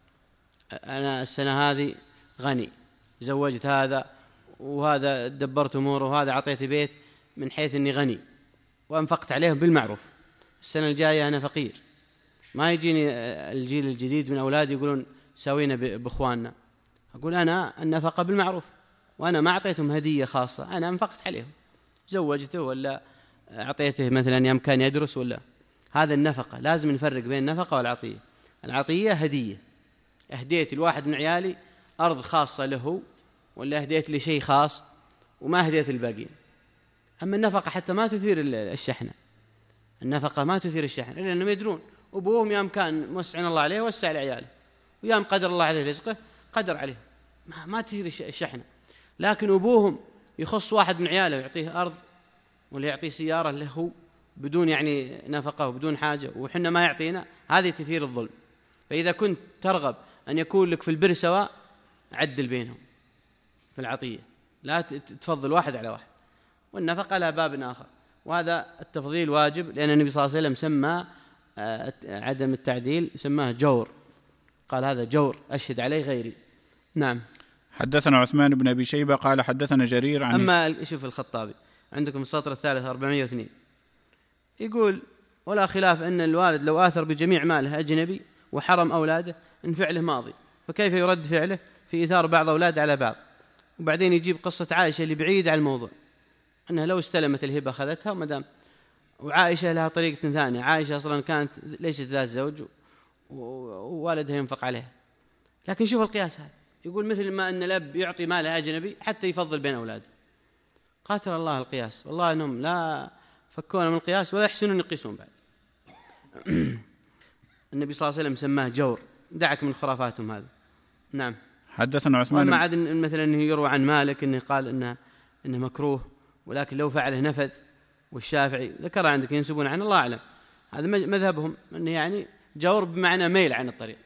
أنا السنة هذه غني، زوجت هذا وهذا دبرت أموره وهذا عطيت بيت من حيث أني غني وأنفقت عليهم بالمعروف. السنة الجاية أنا فقير ما يجيني الجيل الجديد من أولادي يقولون ساوينا بإخواننا، أقول أنا النفقة بالمعروف، وأنا ما أعطيتهم هدية خاصة، أنا أنفقت عليهم، زوجته ولا أعطيته مثلا يوم كان يدرس ولا. هذا النفقة. لازم نفرق بين النفقة والعطية. العطية هدية، أهديت الواحد من عيالي أرض خاصة له، ولا أهديت لي شيء خاص وما هديت الباقين. أما النفقة حتى ما تثير الشحنة، النفقة ما تثير الشحنة، لأنهم يدرون أبوهم يوم كان موسعين الله عليه وسع لعياله، ويوم قدر الله عليه رزقه قدر عليه، ما تثير الشحنة. لكن أبوهم يخص واحد من عياله ويعطيه أرض ولا يعطيه سيارة له بدون يعني نفقة وبدون حاجة، وحنا ما يعطينا، هذه تثير الظلم. فإذا كنت ترغب أن يكون لك في البر سواء، عدل بينهم في العطية، لا تفضل واحد على واحد. والنفقة لها باب آخر، وهذا التفضيل واجب، لأن النبي صلى الله عليه وسلم سمى عدم التعديل سماه جور، قال هذا جور أشهد عليه غيري. نعم. حدثنا عثمان بن أبي شيبة قال حدثنا جرير عن أما شوف الخطابي عندكم السطر الثالث 402 يقول: ولا خلاف أن الوالد لو آثر بجميع ماله أجنبي وحرم أولاده إن فعله ماضي، فكيف يرد فعله في إيثار بعض أولاده على بعض؟ وبعدين يجيب قصة عائشة اللي بعيد عن الموضوع، أنها لو استلمت الهبة أخذتها، ومدام وعائشة لها طريقة ثانية، عائشة أصلا كانت ليست ذات زوج ووالدها ينفق عليها. لكن شوف القياس هذا، يقول مثل ما أن الأب يعطي ماله أجنبي حتى يفضل بين أولاده. قاتل الله القياس، والله أنهم لا فكون من القياس ولا يحسنون يقيسون بعد. النبي صلى الله عليه وسلم سماه جور، دعك من خرافاتهم هذا. نعم. حدثنا عثمان ما عاد مثلا أنه يروى عن مالك أنه قال إنه مكروه، ولكن لو فعله نفذ، والشافعي ذكر عندك ينسبون عنه، الله أعلم هذا مذهبهم، أنه يعني جور بمعنى ميل عن الطريق،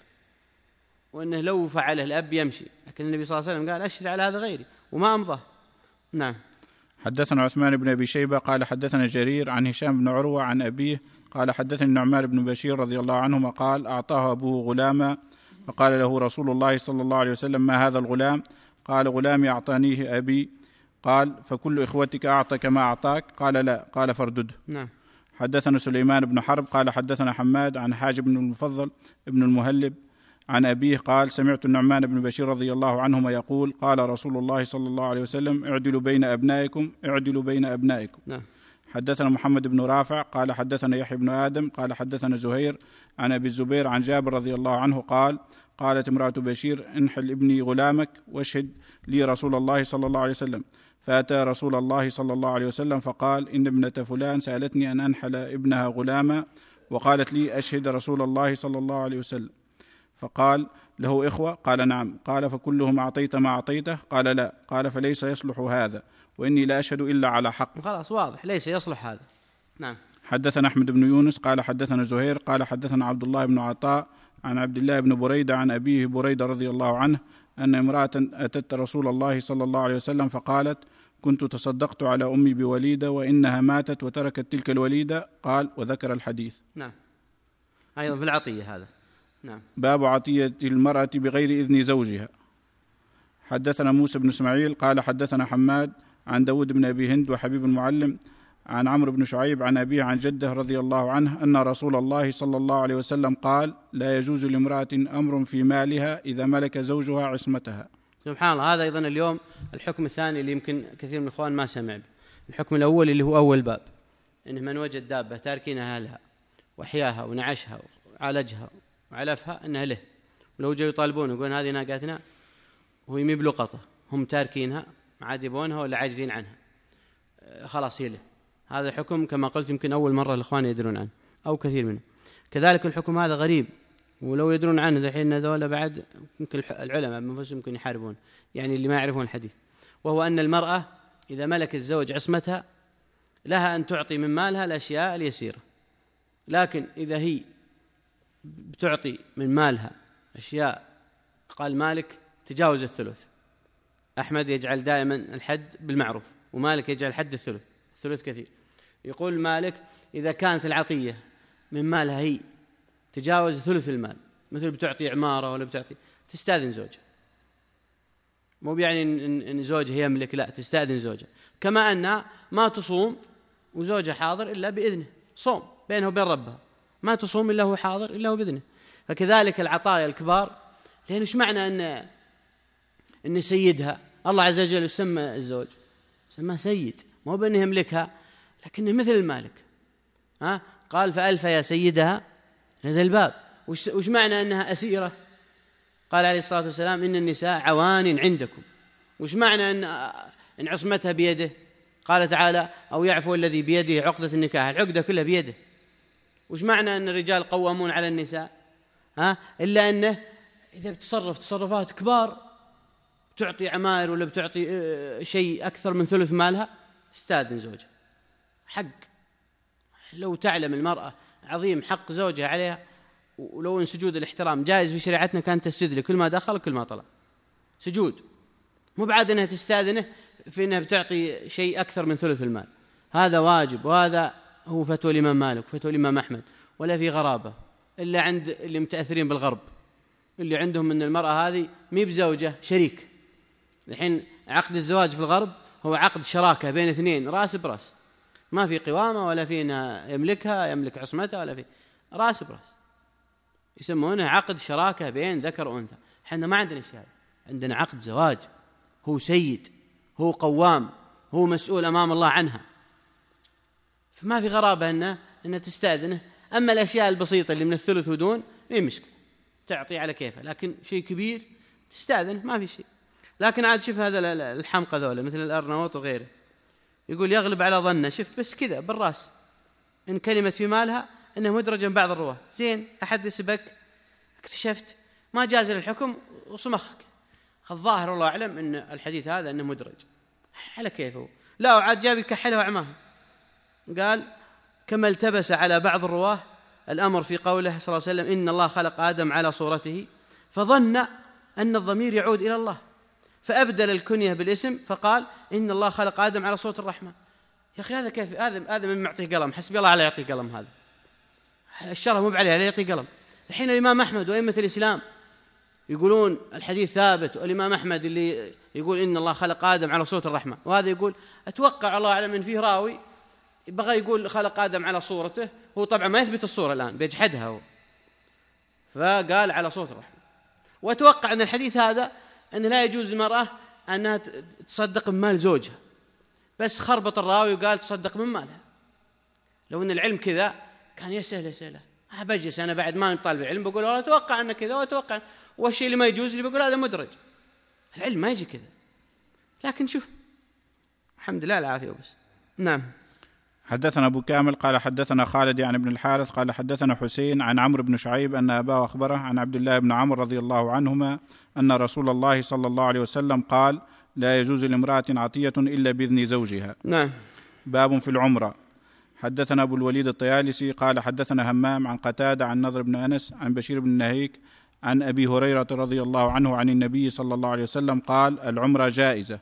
وأنه لو فعله الأب يمشي، لكن النبي صلى الله عليه وسلم قال أشهد على هذا غيري وما أمضاه. نعم. حدثنا عثمان بن أبي شيبة قال حدثنا جرير عن هشام بن عروة عن أبيه قال حدثني النعمان بن بشير رضي الله عنهما قال: أعطاه أبوه غلاما فقال له رسول الله صلى الله عليه وسلم: ما هذا الغلام؟ قال: غلامي أعطانيه أبي. قال: فكل إخوتك أعطى كما أعطاك؟ قال: لا. قال: فاردده. نعم. حدثنا سليمان بن حرب قال حدثنا حماد عن حاج بن المفضل ابن المهلب عن أبيه قال: سمعت النعمان بن بشير رضي الله عنهما يقول: قال رسول الله صلى الله عليه وسلم: اعدلوا بين أبنائكم، اعدلوا بين أبنائكم. نعم. حدثنا محمد بن رافع قال حدثنا يحيى بن آدم قال حدثنا زهير عن أبي الزبير عن جابر رضي الله عنه قال: قالت امرأة بشير: انحل ابني غلامك واشهد لي رسول الله صلى الله عليه وسلم. فأتى رسول الله صلى الله عليه وسلم فقال: إن ابنة فلان سألتني أن أنحل ابنها غلاما، وقالت لي: أشهد رسول الله صلى الله عليه وسلم. فقال: له إخوة؟ قال: نعم. قال: فكلهم أعطيت ما أعطيته؟ قال: لا. قال: فليس يصلح هذا، وإني لا أشهد إلا على حق. خلاص واضح، ليس يصلح هذا. نعم. حدثنا أحمد بن يونس قال حدثنا زهير قال حدثنا عبد الله بن عطاء عن عبد الله بن بريدة عن أبيه بريدة رضي الله عنه أن امرأة أتت رسول الله صلى الله عليه وسلم فقالت: كنت تصدقت على أمي بوليدة وإنها ماتت وتركت تلك الوليدة. قال: وذكر الحديث. نعم. أيضا في العطية هذا. نعم. باب عطية المرأة بغير إذن زوجها. حدثنا موسى بن إسماعيل قال حدثنا حماد عن داود بن أبي هند وحبيب المعلم عن عمرو بن شعيب عن أبيه عن جده رضي الله عنه أن رسول الله صلى الله عليه وسلم قال: لا يجوز لامرأة أمر في مالها إذا ملك زوجها عصمتها. سبحان الله. هذا أيضا اليوم الحكم الثاني اللي يمكن كثير من الإخوان ما سمع به. الحكم الأول اللي هو أول باب، إنه من وجد دابة تاركينها أهلها وحياها ونعشها وعالجها وعلفها أنها له، ولو جاءوا يطالبون يقولون هذه ناقتنا وهو يمي بلقطة، هم تاركينها عاد يبونها ولا عاجزين عنها، خلاص هي له. هذا حكم كما قلت يمكن أول مرة الإخوان يدرون عنه أو كثير منهم. كذلك الحكم هذا غريب، ولو يدرون عنه ذحين هذول بعد يمكن العلماء بنفسهم يمكن يحاربون، يعني اللي ما يعرفون الحديث، وهو أن المرأة إذا ملك الزوج عصمتها لها أن تعطي من مالها الأشياء اليسيرة، لكن إذا هي بتعطي من مالها أشياء قال مالك تجاوز الثلث، أحمد يجعل دائما الحد بالمعروف ومالك يجعل حد الثلث كثير. يقول مالك إذا كانت العطية من مالها هي تجاوز ثلث المال، مثل بتعطي عمارة ولا بتعطي، تستأذن زوجها، مو يعني إن زوجها يملك، لا، تستأذن زوجها. كما أنها ما تصوم وزوجها حاضر إلا بإذنه، صوم بينه وبين ربها، ما تصوم إلا هو حاضر إلا هو بإذنه. فكذلك العطايا الكبار، لأنه إيش معنى أن سيدها الله عز وجل يسمى الزوج سماه سيد، مو بأنه يملكها لكنه مثل المالك. قال فألف يا سيدها هذا الباب. وش معنى أنها أسيرة؟ قال عليه الصلاة والسلام إن النساء عوان عندكم. وش معنى أن عصمتها بيده؟ قال تعالى أو يعفو الذي بيده عقدة النكاح، العقدة كلها بيده. وش معنى أن الرجال قوامون على النساء؟ إلا أنه إذا بتصرف تصرفات كبار، بتعطي عماير ولا بتعطي شيء أكثر من ثلث مالها، تستأذن زوجها. حق لو تعلم المرأة عظيم حق زوجها عليها، ولو أن سجود الاحترام جائز في شريعتنا كانت تسجد له كل ما دخل كل ما طلع سجود، مو بعد أنها تستأذنه في أنها بتعطي شيء أكثر من ثلث المال. هذا واجب، وهذا هو فتوى الإمام مالك وفتوى الإمام أحمد، ولا في غرابة إلا عند اللي متأثرين بالغرب، اللي عندهم أن المرأة هذه مي بزوجة شريك. الحين عقد الزواج في الغرب هو عقد شراكة بين اثنين راس براس، ما في قوامة ولا في يملكها يملك عصمتها ولا في راس براس، يسمونه عقد شراكة بين ذكر وأنثى. حنا ما عندنا شيء، عندنا عقد زواج، هو سيد، هو قوام، هو مسؤول أمام الله عنها، فما في غرابة أنها تستأذنه. أما الأشياء البسيطة اللي من الثلث ودون ما مشكلة، تعطي على كيفها، لكن شيء كبير تستأذن ما في شيء. لكن عاد شوف هذا الحمقى ذولا مثل الأرنوط وغيره، يقول يغلب على ظنه، شوف بس كذا بالراس إن كلمة في مالها أنه مدرج من بعض الرواه، زين أحد يسبك اكتشفت ما جاز الحكم وصمخك، الظاهر والله أعلم أن الحديث هذا أنه مدرج على كيفه، لا وعاد جاب يكحلها وعماها. قال كما التبس على بعض الرواه الأمر في قوله صلى الله عليه وسلم إن الله خلق آدم على صورته، فظن أن الضمير يعود إلى الله فأبدل الكنية بالاسم فقال إن الله خلق آدم على صورة الرحمن. يا أخي هذا كيف؟ هذا من معطيه قلم، حسبي الله على يعطيه قلم، هذا الشرع مو عليه لا يعطيه قلم. الحين الإمام أحمد وأئمة الإسلام يقولون الحديث ثابت، والإمام أحمد اللي يقول إن الله خلق آدم على صورة الرحمن، وهذا يقول أتوقع الله أعلم إن فيه راوي بغى يقول خلق آدم على صورته، هو طبعا ما يثبت الصورة الآن بيجحدها هو، فقال على صورة الرحمن. وأتوقع أن الحديث هذا أن لا يجوز المرأة أنها تصدق من مال زوجها، بس خربط الراوي وقال تصدق من مالها. لو أن العلم كذا كان يسأله بجلس أنا بعد ما طالب العلم بقول والله أتوقع أن كذا وأتوقع، والشيء اللي ما يجوز اللي بقول هذا مدرج. العلم ما يجي كذا، لكن شوف الحمد لله العافية بس. نعم. حدثنا أبو كامل قال حدثنا خالد عن ابن الحارث قال حدثنا حسين عن عمرو بن شعيب أن أباه أخبره عن عبد الله بن عمرو رضي الله عنهما أن رسول الله صلى الله عليه وسلم قال لا يجوز لامرأة عطية إلا بإذن زوجها. نعم. باب في العمرة. حدثنا أبو الوليد الطيالسي قال حدثنا همام عن قتادة عن نضر بن أنس عن بشير بن نهيك عن أبي هريرة رضي الله عنه عن النبي صلى الله عليه وسلم قال العمرة جائزة.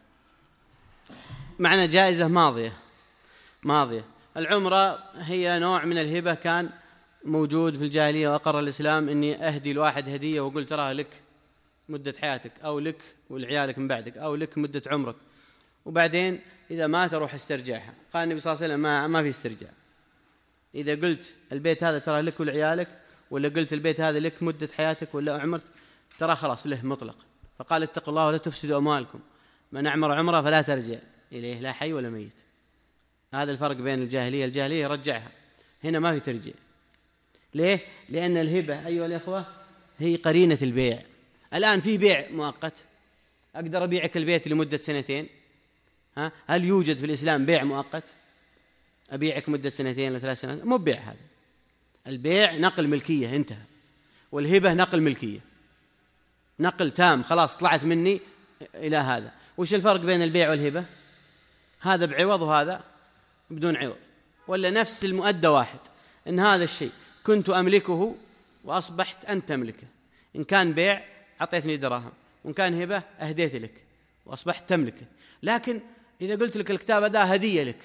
معنى جائزة ماضية. العمرة هي نوع من الهبة كان موجود في الجاهلية، وأقر الإسلام إني أهدي الواحد هدية وقلت تراها لك مدة حياتك أو لك ولعيالك من بعدك أو لك مدة عمرك، وبعدين إذا مات أروح استرجعها. قال النبي صلى الله عليه وسلم ما في استرجاع. إذا قلت البيت هذا ترى لك ولعيالك، ولا قلت البيت هذا لك مدة حياتك ولا عمرك، ترى خلاص له مطلق. فقال اتقوا الله ولا تفسدوا أموالكم، من أعمر عمره فلا ترجع إليه لا حي ولا ميت. هذا الفرق بين الجاهلية يرجعها، هنا ما في ترجيع. ليه؟ لأن الهبة أيها الإخوة هي قرينة البيع. الآن في بيع مؤقت، أقدر أبيعك البيت لمدة 2 سنين، هل يوجد في الإسلام بيع مؤقت؟ أبيعك مدة 2 ولا 3 سنوات؟ مو بيع هذا. البيع نقل ملكية انتهى، والهبة نقل ملكية، نقل تام، خلاص طلعت مني إلى هذا. وش الفرق بين البيع والهبة؟ هذا بعوض وهذا بدون عوض، ولا نفس المؤدى واحد، إن هذا الشيء كنت أملكه وأصبحت أنت تملكه. إن كان بيع أعطيتني دراهم، وإن كان هبة أهديت لك وأصبحت تملكه. لكن إذا قلت لك الكتاب هذا هدية لك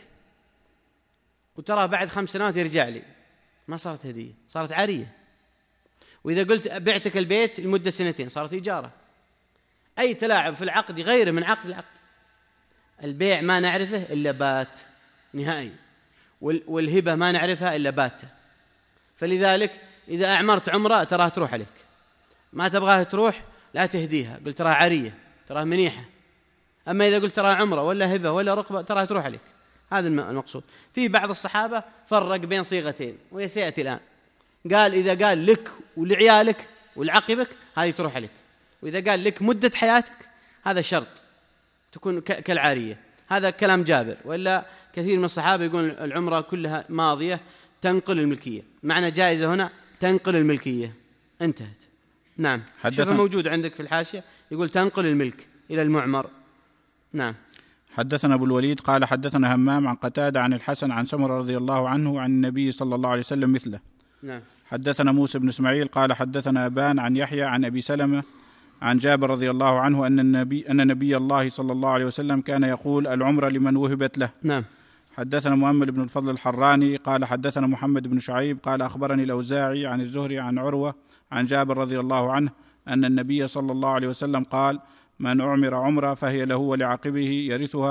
وترى بعد 5 سنوات يرجع لي، ما صارت هدية، صارت عارية. وإذا قلت بعتك البيت لمدة 2 صارت إجارة. أي تلاعب في العقد غير من عقد العقد. البيع ما نعرفه إلا بات نهائي، والهبة ما نعرفها إلا باتة. فلذلك إذا أعمرت عمرة تراها تروح عليك، ما تبغاها تروح لا تهديها، قلت تراها عارية، تراها منيحة. أما إذا قلت تراها عمرة ولا هبة ولا رقبة تراها تروح عليك. هذا المقصود. في بعض الصحابة فرق بين صيغتين وسيأتي الآن، قال إذا قال لك ولعيالك ولعقبك هذه تروح عليك، وإذا قال لك مدة حياتك هذا شرط تكون كالعارية. هذا كلام جابر، وإلا كثير من الصحابة يقول العمرة كلها ماضية تنقل الملكية، معنى جائزة هنا تنقل الملكية، انتهت. نعم. شوف موجود عندك في الحاشية يقول تنقل الملك إلى المعمر. نعم. حدثنا أبو الوليد قال حدثنا همام عن قتادة عن الحسن عن سمرة رضي الله عنه عن النبي صلى الله عليه وسلم مثله. نعم. حدثنا موسى بن إسماعيل قال حدثنا أبان عن يحيى عن أبي سلمة عن جابر رضي الله عنه أن نبي الله صلى الله عليه وسلم كان يقول العمرة لمن وهبت له. نعم. حدثنا مؤمل بن الفضل الحراني قال حدثنا محمد بن شعيب قال أخبرني الأوزاعي عن الزهري عن عروة عن جابر رضي الله عنه أن النبي صلى الله عليه وسلم قال من أعمر عمرة فهي له ولعقبه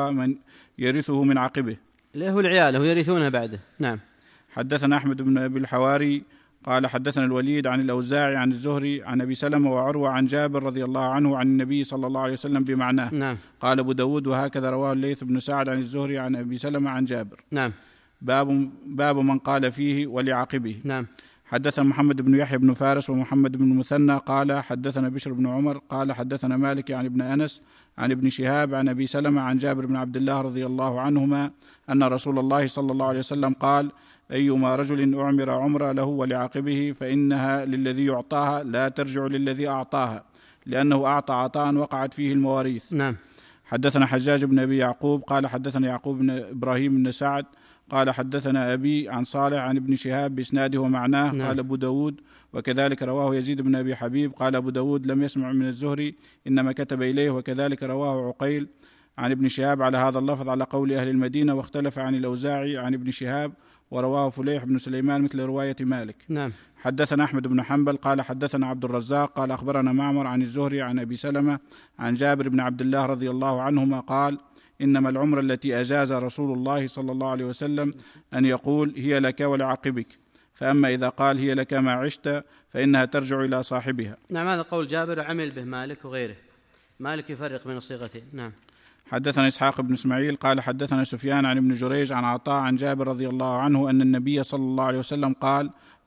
يرثه من عقبه، له العيال ويرثونها بعده. نعم. حدثنا أحمد بن أبي الحواري قال حدثنا الوليد عن الأوزاعي عن الزهري عن أبي سلمة وعروة عن جابر رضي الله عنه عن النبي صلى الله عليه وسلم بمعناه. نعم. قال أبو داود وهكذا رواه الليث بن سعد عن الزهري عن أبي سلمة عن جابر. نعم. باب من قال فيه ولعقبه. نعم. حدثنا محمد بن يحيى بن فارس ومحمد بن المثنى قال حدثنا بشر بن عمر قال حدثنا مالك عن ابن أنس عن ابن شهاب عن أبي سلمة عن جابر بن عبد الله رضي الله عنهما أن رسول الله صلى الله عليه وسلم قال أيما رجل أعمر عمرة له ولعقبه فإنها للذي يعطاها لا ترجع للذي أعطاها، لأنه أعطى عطاء وقعت فيه المواريث. نعم. حدثنا حجاج بن أبي يعقوب قال حدثنا يعقوب بن إبراهيم بن سعد قال حدثنا أبي عن صالح عن ابن شهاب بإسناده ومعناه. نعم. قال أبو داود وكذلك رواه يزيد بن أبي حبيب قال أبو داود لم يسمع من الزهري إنما كتب إليه، وكذلك رواه عقيل عن ابن شهاب على هذا اللفظ على قول أهل المدينة، واختلف عن الأوزاعي عن ابن شهاب ورواه فليح بن سليمان مثل رواية مالك. نعم. حدثنا أحمد بن حنبل قال حدثنا عبد الرزاق قال أخبرنا معمر عن الزهري عن أبي سلمة عن جابر بن عبد الله رضي الله عنهما قال إنما العمرة التي أجاز رسول الله صلى الله عليه وسلم أن يقول هي لك ولعقبك، فأما إذا قال هي لك ما عشت فإنها ترجع إلى صاحبها. نعم. هذا قول جابر عمل به مالك وغيره، مالك يفرق بين الصيغتين. نعم. حدثنا إسحاق بن إسماعيل قال حدثنا سفيان عن ابن جريج عن عطاء عن جابر رضي الله عنه أن النبي صلى الله عليه وسلم قال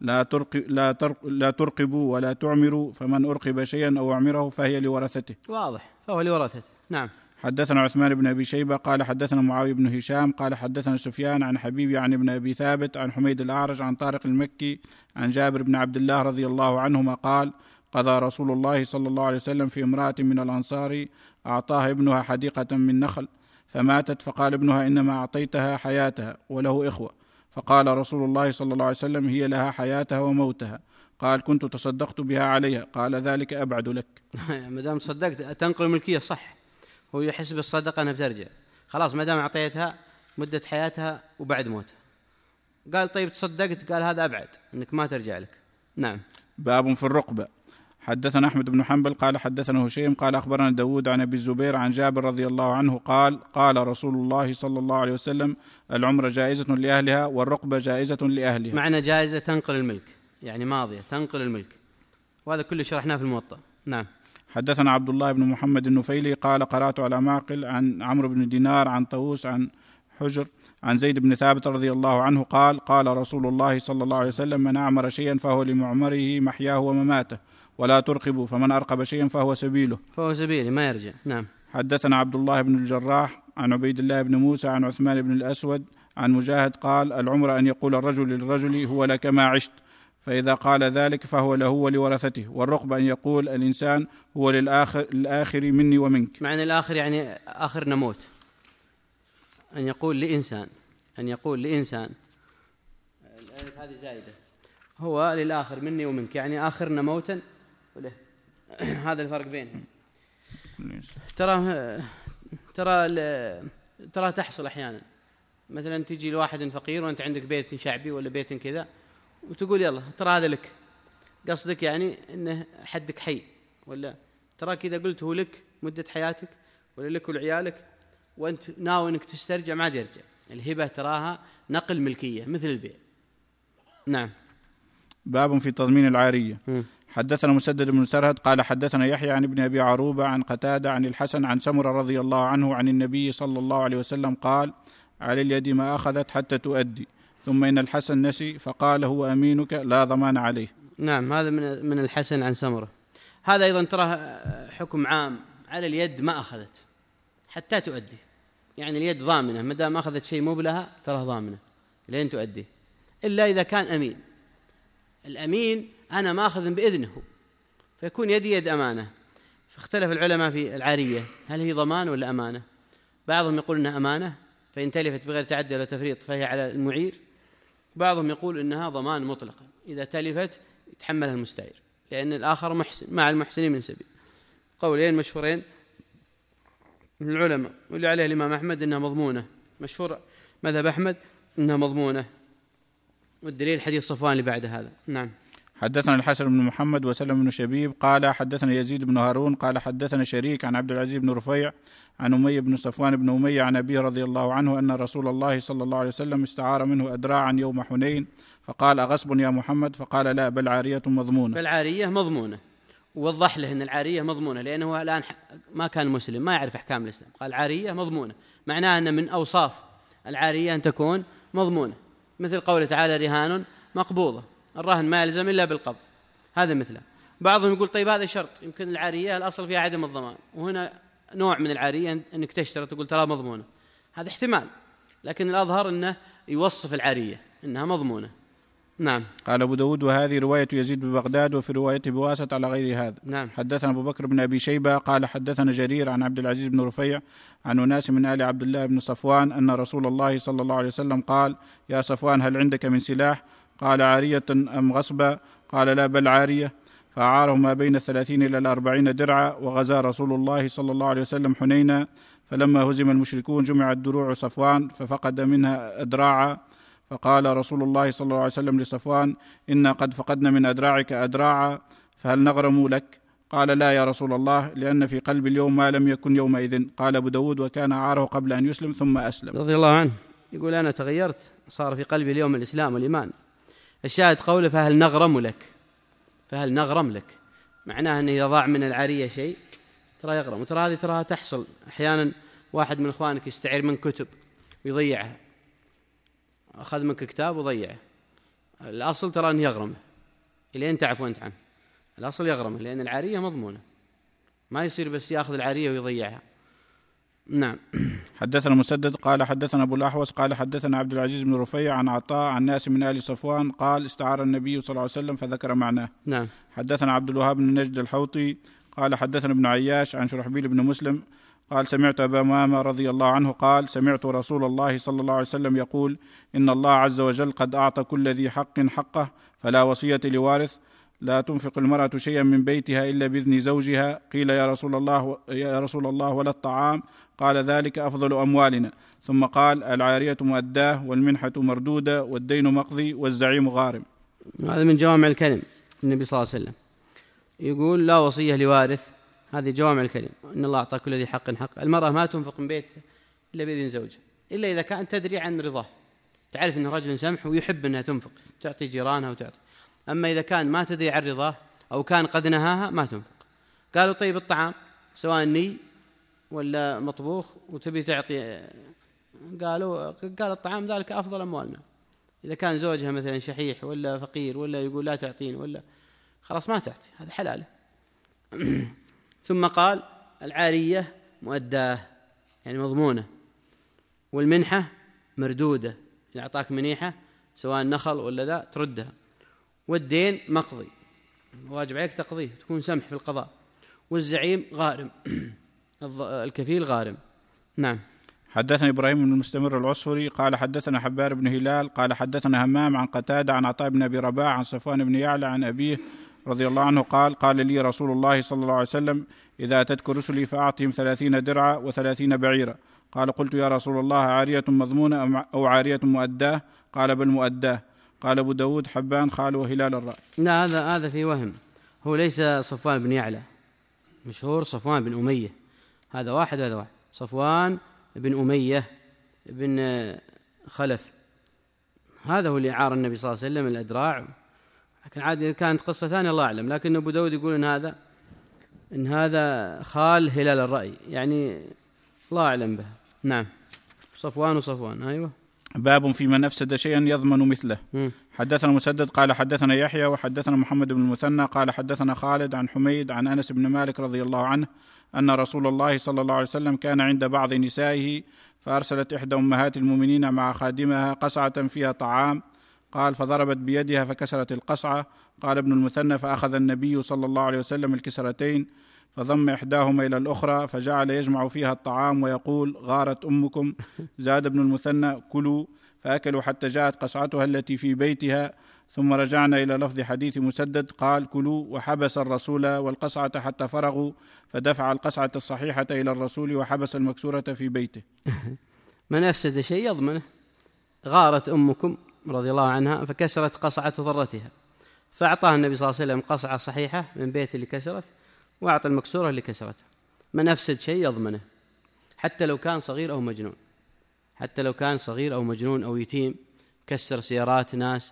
لا ترقبوا ولا تعمروا، فمن أرقب شيئا أو أعمره فهي لورثته. واضح، فهو لورثته. نعم. حدثنا عثمان بن أبي شيبة قال حدثنا معاوية بن هشام قال حدثنا سفيان عن حبيب عن ابن أبي ثابت عن حميد الأعرج عن طارق المكي عن جابر بن عبد الله رضي الله عنهما قال قضى رسول الله صلى الله عليه وسلم في امرأة من الأنصار أعطاها ابنها حديقة من نخل فماتت، فقال ابنها إنما أعطيتها حياتها وله إخوة، فقال رسول الله صلى الله عليه وسلم هي لها حياتها وموتها. قال كنت تصدقت بها عليها، قال ذلك أبعد لك. ما دام صدقت تنقل الملكية صح، هو يحس بالصدقة أنها بترجع خلاص ما دام أعطيتها مدة حياتها وبعد موتها. قال طيب تصدقت، قال هذا أبعد أنك ما ترجع لك. نعم. باب في الرقبة. حدثنا أحمد بن حنبل قال حدثنا هشيم قال أخبرنا داود عن أبي الزبير عن جابر رضي الله عنه قال رسول الله صلى الله عليه وسلم العمرة جائزة لأهلها والرقبة جائزة لأهلها. معنى جائزة تنقل الملك، يعني ماضية تنقل الملك، وهذا كله شرحناه في الموطأ. نعم. حدثنا عبد الله بن محمد النفيلي قال قرأت على معقل عن عمرو بن دينار عن طاووس عن حجر عن زيد بن ثابت رضي الله عنه قال رسول الله صلى الله عليه وسلم من أعمر شيئا فهو لمعمره محياه ومماته، ولا ترقبوا، فمن أرقب شيئا فهو سبيله ما يرجع. نعم. حدثنا عبد الله بن الجراح عن عبيد الله بن موسى عن عثمان بن الأسود عن مجاهد قال العمرة أن يقول الرجل للرجل هو لك ما عشت، فإذا قال ذلك فهو له ولورثته، والرقبة أن يقول الإنسان هو للآخر مني ومنك. معنى الآخر يعني آخر نموت، أن يقول لإنسان هذه زائدة، هو للآخر مني ومنك، يعني آخرنا موتا وله. هذا الفرق بينهم. ترى تحصل أحيانا، مثلا تجي لواحد فقير وأنت عندك بيت شعبي ولا بيت كذا وتقول يلا ترى هذا لك، قصدك يعني إنه حدك حي، ولا تراك إذا قلت هو لك مدة حياتك ولا لك ولعيالك وأنت ناوي إنك تسترجع ما يرجع. الهبة تراها نقل ملكية مثل البيع. نعم. باب في تضمين العارية. حدثنا مسدد بن سرهد قال حدثنا يحيى عن ابن أبي عروبة عن قتادة عن الحسن عن سمرة رضي الله عنه عن النبي صلى الله عليه وسلم قال: على اليد ما أخذت حتى تؤدي. ثم إن الحسن نسي فقال: هو أمينك لا ضمان عليه. نعم، هذا من الحسن عن سمرة. هذا أيضا ترى حكم عام على اليد ما أخذت حتى تؤدي، يعني اليد ضامنة ما دام أخذت شيء مو بلها ترى ضامنة لين تؤدي، إلا إذا كان أمين. الأمين أنا ماخذ بإذنه فيكون يدي يد أمانة. فاختلف العلماء في العارية هل هي ضمان ولا أمانة. بعضهم يقول إنها أمانة فإن تلفت بغير تعدي ولا تفريط فهي على المعير. بعضهم يقول إنها ضمان مطلقا، إذا تلفت يتحملها المستعير، لأن الآخر محسن مع المحسنين من سبيل. قولين مشهورين من العلماء، واللي عليه الإمام أحمد إنها مضمونة، مشهور مذهب أحمد إنها مضمونة، والدليل حديث صفوان اللي بعد هذا. نعم. حدثنا الحسن بن محمد وسلم بن شبيب قال حدثنا يزيد بن هارون قال حدثنا شريك عن عبد العزيز بن رفيع عن أمية بن صفوان بن أمية عن أبيه رضي الله عنه أن رسول الله صلى الله عليه وسلم استعار منه أدراعا يوم حنين فقال: أغصب يا محمد؟ فقال: لا، بل عارية مضمونة. بل عارية مضمونة. ووضح له أن العارية مضمونة لأنه الآن ما كان مسلم ما يعرف أحكام الإسلام، قال عارية مضمونة، معناه أن من أوصاف العارية أن تكون مضمونة، مثل قوله تعالى: رهان مقبوضة، الرهن ما يلزم إلا بالقبض، هذا مثله. بعضهم يقول طيب هذا شرط، يمكن العارية الأصل فيها عدم الضمان، وهنا نوع من العارية أنك تشترط تقول ترى مضمونة، هذا احتمال، لكن الأظهر أنه يوصف العارية أنها مضمونة. نعم. قال أبو داود: وهذه رواية يزيد ببغداد، وفي روايته بواسط على غير هذا. نعم. حدثنا أبو بكر بن أبي شيبة قال حدثنا جرير عن عبد العزيز بن رفيع عن أناس من آل عبد الله بن صفوان أن رسول الله صلى الله عليه وسلم قال: يا صفوان هل عندك من سلاح؟ قال: عارية أم غصبا؟ قال: لا، بل عارية. فأعاره ما بين 30 إلى 40 درعا. وغزا رسول الله صلى الله عليه وسلم حنينا، فلما هزم المشركون جمعت دروع صفوان ففقد منها أدراعا، فقال رسول الله صلى الله عليه وسلم لصفوان: إنا قد فقدنا من أدراعك أدراعا، فهل نغرم لك؟ قال: لا يا رسول الله، لأن في قلب اليوم ما لم يكن يومئذ. قال أبو داود: وكان أعاره قبل أن يسلم ثم أسلم. رضي الله عنه يقول: أنا تغيرت، صار في قلبي اليوم الإسلام والإيمان. الشاهد قوله: فهل نغرم لك؟ فهل نغرم لك معناه أنه إذا ضاع من العارية شيء ترى يغرم. وترى هذه تراها تحصل أحيانا، واحد من إخوانك يستعير من كتب ويضيعها، أخذ منك كتاب وضيعه، الأصل ترى أنه يغرمه إلى أن تعفو أنت عنه، الأصل يغرمه لأن العارية مضمونة، ما يصير بس يأخذ العارية ويضيعها. نعم. حدثنا مسدد قال حدثنا أبو الأحوص قال حدثنا عبد العزيز بن رفيع عن عطاء عن ناس من آل صفوان قال: استعار النبي صلى الله عليه وسلم فذكر معناه. نعم. حدثنا عبد الوهاب بن نجد الحوطي قال حدثنا ابن عياش عن شرحبيل بن مسلم قال: سمعت أبا أمامة رضي الله عنه قال: سمعت رسول الله صلى الله عليه وسلم يقول: إن الله عز وجل قد أعطى كل ذي حق حقه، فلا وصية لوارث. لا تنفق المرأة شيئا من بيتها إلا بإذن زوجها. قيل: يا رسول الله ولا الطعام؟ قال: ذلك أفضل أموالنا. ثم قال: العارية مؤداه، والمنحة مردودة، والدين مقضي، والزعيم غارم. هذا من جوامع الكلم النبي صلى الله عليه وسلم، يقول لا وصية لوارث، هذه جوامع الكلم. إن الله أعطى كل ذي حق حق. المرأة ما تنفق من بيتها إلا بإذن زوجها، إلا إذا كانت تدري عن رضاه، تعرف أنه رجل سمح ويحب أنها تنفق، تعطي جيرانها وتعطي. أما إذا كان ما تدري عن رضاه أو كان قد نهاها ما تنفق. قالوا: طيب الطعام سواء ني ولا مطبوخ وتبي تعطي؟ قال الطعام ذلك أفضل أموالنا. إذا كان زوجها مثلا شحيح ولا فقير ولا يقول لا تعطين ولا خلاص ما تعطي، هذا حلاله. ثم قال: العارية مؤداه يعني مضمونة، والمنحة مردودة، إذا أعطاك منيحة سواء نخل ولا ذا تردها، والدين مقضي واجب عليك تقضيه، تكون سمح في القضاء، والزعيم غارم الكفيل غارم. نعم. حدثنا إبراهيم بن المستمر العصفري قال حدثنا حبار بن هلال قال حدثنا همام عن قتادة عن عطاء بن أبي رباح عن صفوان بن يعلى عن أبيه رضي الله عنه قال لي رسول الله صلى الله عليه وسلم: إذا أتتك رسلي فأعطهم 30 درعا و30 بعيرا. قال: قلت: يا رسول الله، عارية مضمونة أو عارية مؤداه؟ قال: بل مؤداه. قال أبو داود: حبان خال وهلال الرأي. لا، هذا في وهم، هو ليس صفوان بن يعلى، مشهور صفوان بن أمية، هذا واحد وهذا واحد. صفوان بن أمية بن خلف، هذا هو اللي عار النبي صلى الله عليه وسلم الأدراع لكن عادي كانت قصة ثانية الله أعلم. لكن أبو داود يقول إن هذا خال هلال الرأي، يعني الله أعلم به. نعم. صفوان أيوة. باب في من أفسد شيئا يضمن مثله. حدثنا مسدد قال حدثنا يحيى وحدثنا محمد بن المثنى قال حدثنا خالد عن حميد عن أنس بن مالك رضي الله عنه أن رسول الله صلى الله عليه وسلم كان عند بعض نسائه فأرسلت إحدى أمهات المؤمنين مع خادمها قصعة فيها طعام، قال فضربت بيدها فكسرت القصعة. قال ابن المثنى فأخذ النبي صلى الله عليه وسلم الكسرتين فضم إحداهما إلى الأخرى فجعل يجمع فيها الطعام ويقول غارت أمكم. زاد ابن المثنى كلوا، فأكلوا حتى جاءت قصعتها التي في بيتها. ثم رجعنا إلى لفظ حديث مسدد قال كلوا، وحبس الرسول والقصعة حتى فرغوا، فدفع القصعة الصحيحة إلى الرسول وحبس المكسورة في بيته. من أفسد شيء يضمنه. غارت أمكم رضي الله عنها فكسرت قصعة ضرتها، فأعطاها النبي صلى الله عليه وسلم قصعة صحيحة من بيت اللي كسرت، وأعطى المكسورة اللي كسرتها. من أفسد شيء يضمنه، حتى لو كان صغير أو مجنون، حتى لو كان صغير أو مجنون أو يتيم، كسر سيارات ناس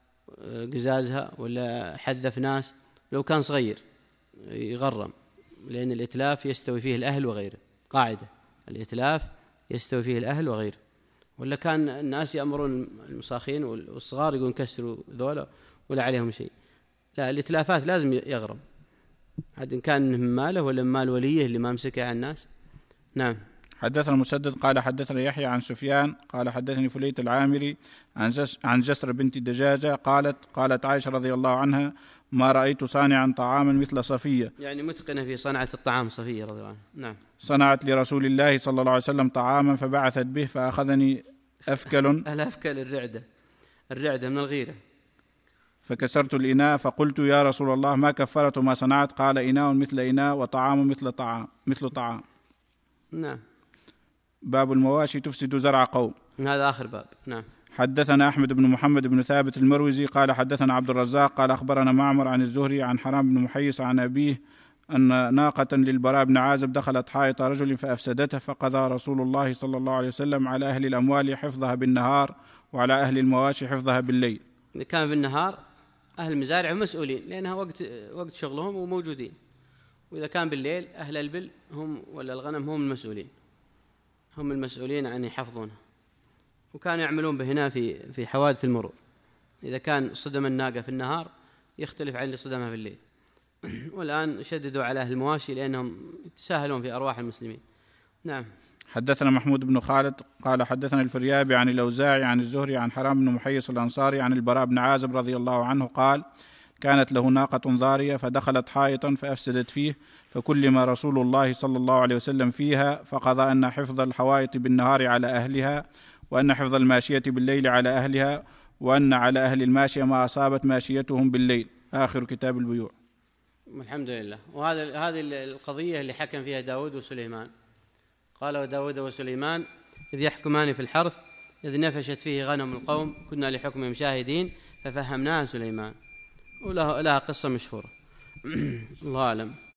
قزازها ولا حذف ناس، لو كان صغير يغرم، لأن الإتلاف يستوي فيه الأهل وغيره، قاعدة الإتلاف يستوي فيه الأهل وغيره. ولا كان الناس يأمرون المساخين والصغار يقولون كسروا ذولا ولا عليهم شيء، لا، الإتلافات لازم يغرم، عاد إن كان من ماله ولا من مال وليه اللي ما مسكه على الناس. نعم. حدثنا مسدد قال حدثنا يحيى عن سفيان قال حدثني فليت العامري عن جسر بنت دجاجة قالت عائشة رضي الله عنها ما رأيت صانعا طعاما مثل صفية، يعني متقنة في صنعة الطعام صفية رضي الله عنها. نعم. صنعت لرسول الله صلى الله عليه وسلم طعاما فبعثت به فأخذني أفكل. الأفكل الرعدة من الغيرة. فكسرت الإناء فقلت يا رسول الله ما كفرت ما صنعت؟ قال إناء مثل إناء وطعام مثل طعام. نعم. باب المواشي تفسد زرع قوم. هذا آخر باب. نعم. حدثنا أحمد بن محمد بن ثابت المروزي قال حدثنا عبد الرزاق قال أخبرنا معمر عن الزهري عن حرام بن محيص عن أبيه أن ناقة للبراء بن عازب دخلت حائط رجل فأفسدته، فقضى رسول الله صلى الله عليه وسلم على أهل الأموال حفظها بالنهار وعلى أهل المواشي حفظها بالليل. إذا كان بالنهار أهل المزارع مسؤولين لأنها وقت شغلهم وموجودين، وإذا كان بالليل أهل البل هم ولا الغنم هم المسؤولين عن يحفظونها. وكانوا يعملون بهنا في حوادث المرور، إذا كان صدم الناقة في النهار يختلف عن اللي صدمها في الليل. والآن شددوا على أهل المواشي لأنهم يتساهلون في أرواح المسلمين. نعم. حدثنا محمود بن خالد قال حدثنا الفريابي عن الأوزاعي عن الزهري عن حرام بن محيص الأنصاري عن البراء بن عازب رضي الله عنه قال كانت له ناقة ضارية فدخلت حائطا فأفسدت فيه، فكلم رسول الله صلى الله عليه وسلم فيها فقضى أن حفظ الحوائط بالنهار على أهلها، وأن حفظ الماشية بالليل على أهلها، وأن على أهل الماشية ما أصابت ماشيتهم بالليل. آخر كتاب البيوع. الحمد لله. وهذه القضية اللي حكم فيها داود وسليمان. قال وداود وسليمان إذ يحكمان في الحرث إذ نفشت فيه غنم القوم كنا لحكمهم شاهدين ففهمناها سليمان، ولها قصة مشهورة. الله أعلم.